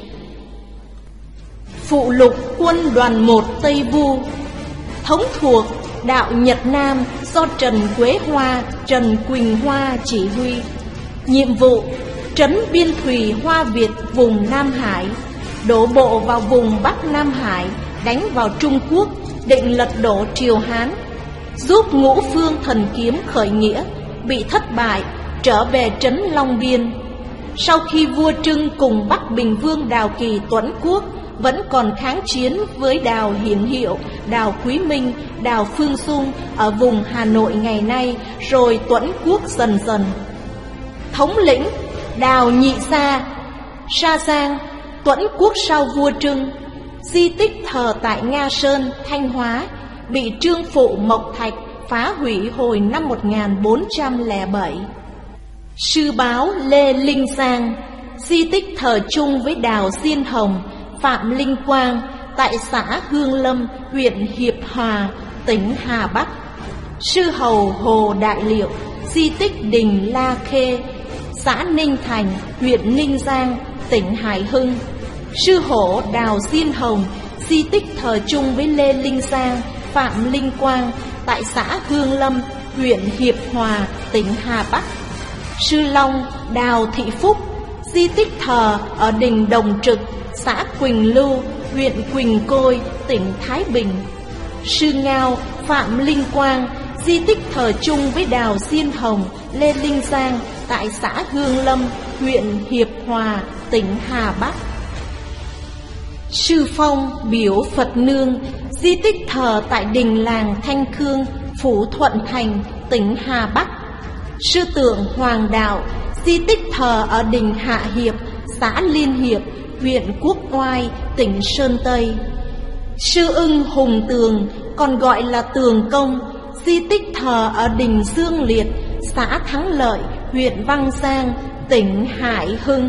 Phụ lục quân đoàn một Tây Vu, thống thuộc đạo Nhật Nam do Trần Quế Hoa, Trần Quỳnh Hoa chỉ huy. Nhiệm vụ trấn biên thùy Hoa Việt vùng Nam Hải, đổ bộ vào vùng Bắc Nam Hải, đánh vào Trung Quốc, định lật đổ Triều Hán, giúp Ngũ Phương Thần Kiếm khởi nghĩa, bị thất bại, trở về trấn Long Biên. Sau khi vua Trưng cùng Bắc Bình Vương Đào Kỳ Tuẫn Quốc vẫn còn kháng chiến với Đào Hiển Hiệu, Đào Quý Minh, Đào Phương Dung ở vùng Hà Nội ngày nay, rồi Tuẫn Quốc dần dần. Thống lĩnh Đào Nhị Sa, Sa Giang, Tuẫn Quốc sau vua Trưng. Di tích thờ tại Nga Sơn, Thanh Hóa bị Trương Phụ Mộc Thạch phá hủy hồi năm một nghìn bốn trăm lẻ bảy. Sư báo Lê Linh Giang, di tích thờ chung với Đào Diên Hồng, Phạm Linh Quang tại xã Hương Lâm, huyện Hiệp Hòa, tỉnh Hà Bắc. Sư hầu Hồ Đại Liệu, di tích đình La Khê, xã Ninh Thành, huyện Ninh Giang, tỉnh Hải Hưng. Sư hổ Đào Diên Hồng, di tích thờ chung với Lê Linh Giang, Phạm Linh Quang tại xã Hương Lâm, huyện Hiệp Hòa, tỉnh Hà Bắc. Sư Long Đào Thị Phúc, di tích thờ ở đình Đồng Trực, xã Quỳnh Lưu, huyện Quỳnh Côi, tỉnh Thái Bình. Sư Ngao Phạm Linh Quang, di tích thờ chung với Đào Diên Hồng, Lê Linh Giang tại xã Hương Lâm, huyện Hiệp Hòa, tỉnh Hà Bắc. Sư Phong Biểu Phật Nương, di tích thờ tại đình làng Thanh Khương, phủ Thuận Thành, tỉnh Hà Bắc. Sư Tượng Hoàng Đạo, di tích thờ ở đình Hạ Hiệp, xã Liên Hiệp, huyện Quốc Oai, tỉnh Sơn Tây. Sư Ưng Hùng Tường, còn gọi là Tường Công, di tích thờ ở đình Dương Liệt, xã Thắng Lợi, huyện Văn Giang, tỉnh Hải Hưng.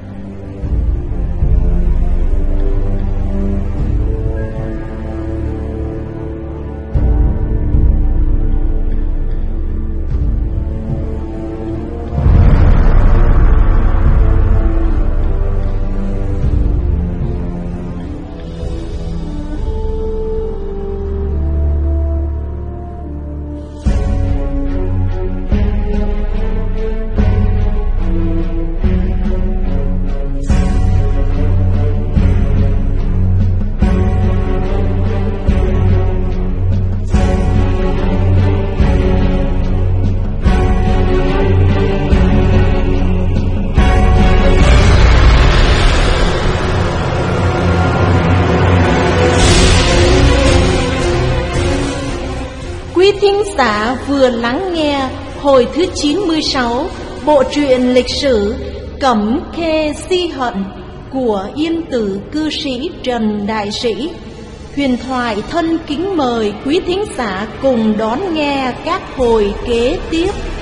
Thính giả vừa lắng nghe hồi thứ chín mươi sáu bộ truyện lịch sử Cẩm Khê Si Hận của Yên Tử cư sĩ Trần Đại Sĩ, huyền thoại thân kính mời quý thính giả cùng đón nghe các hồi kế tiếp.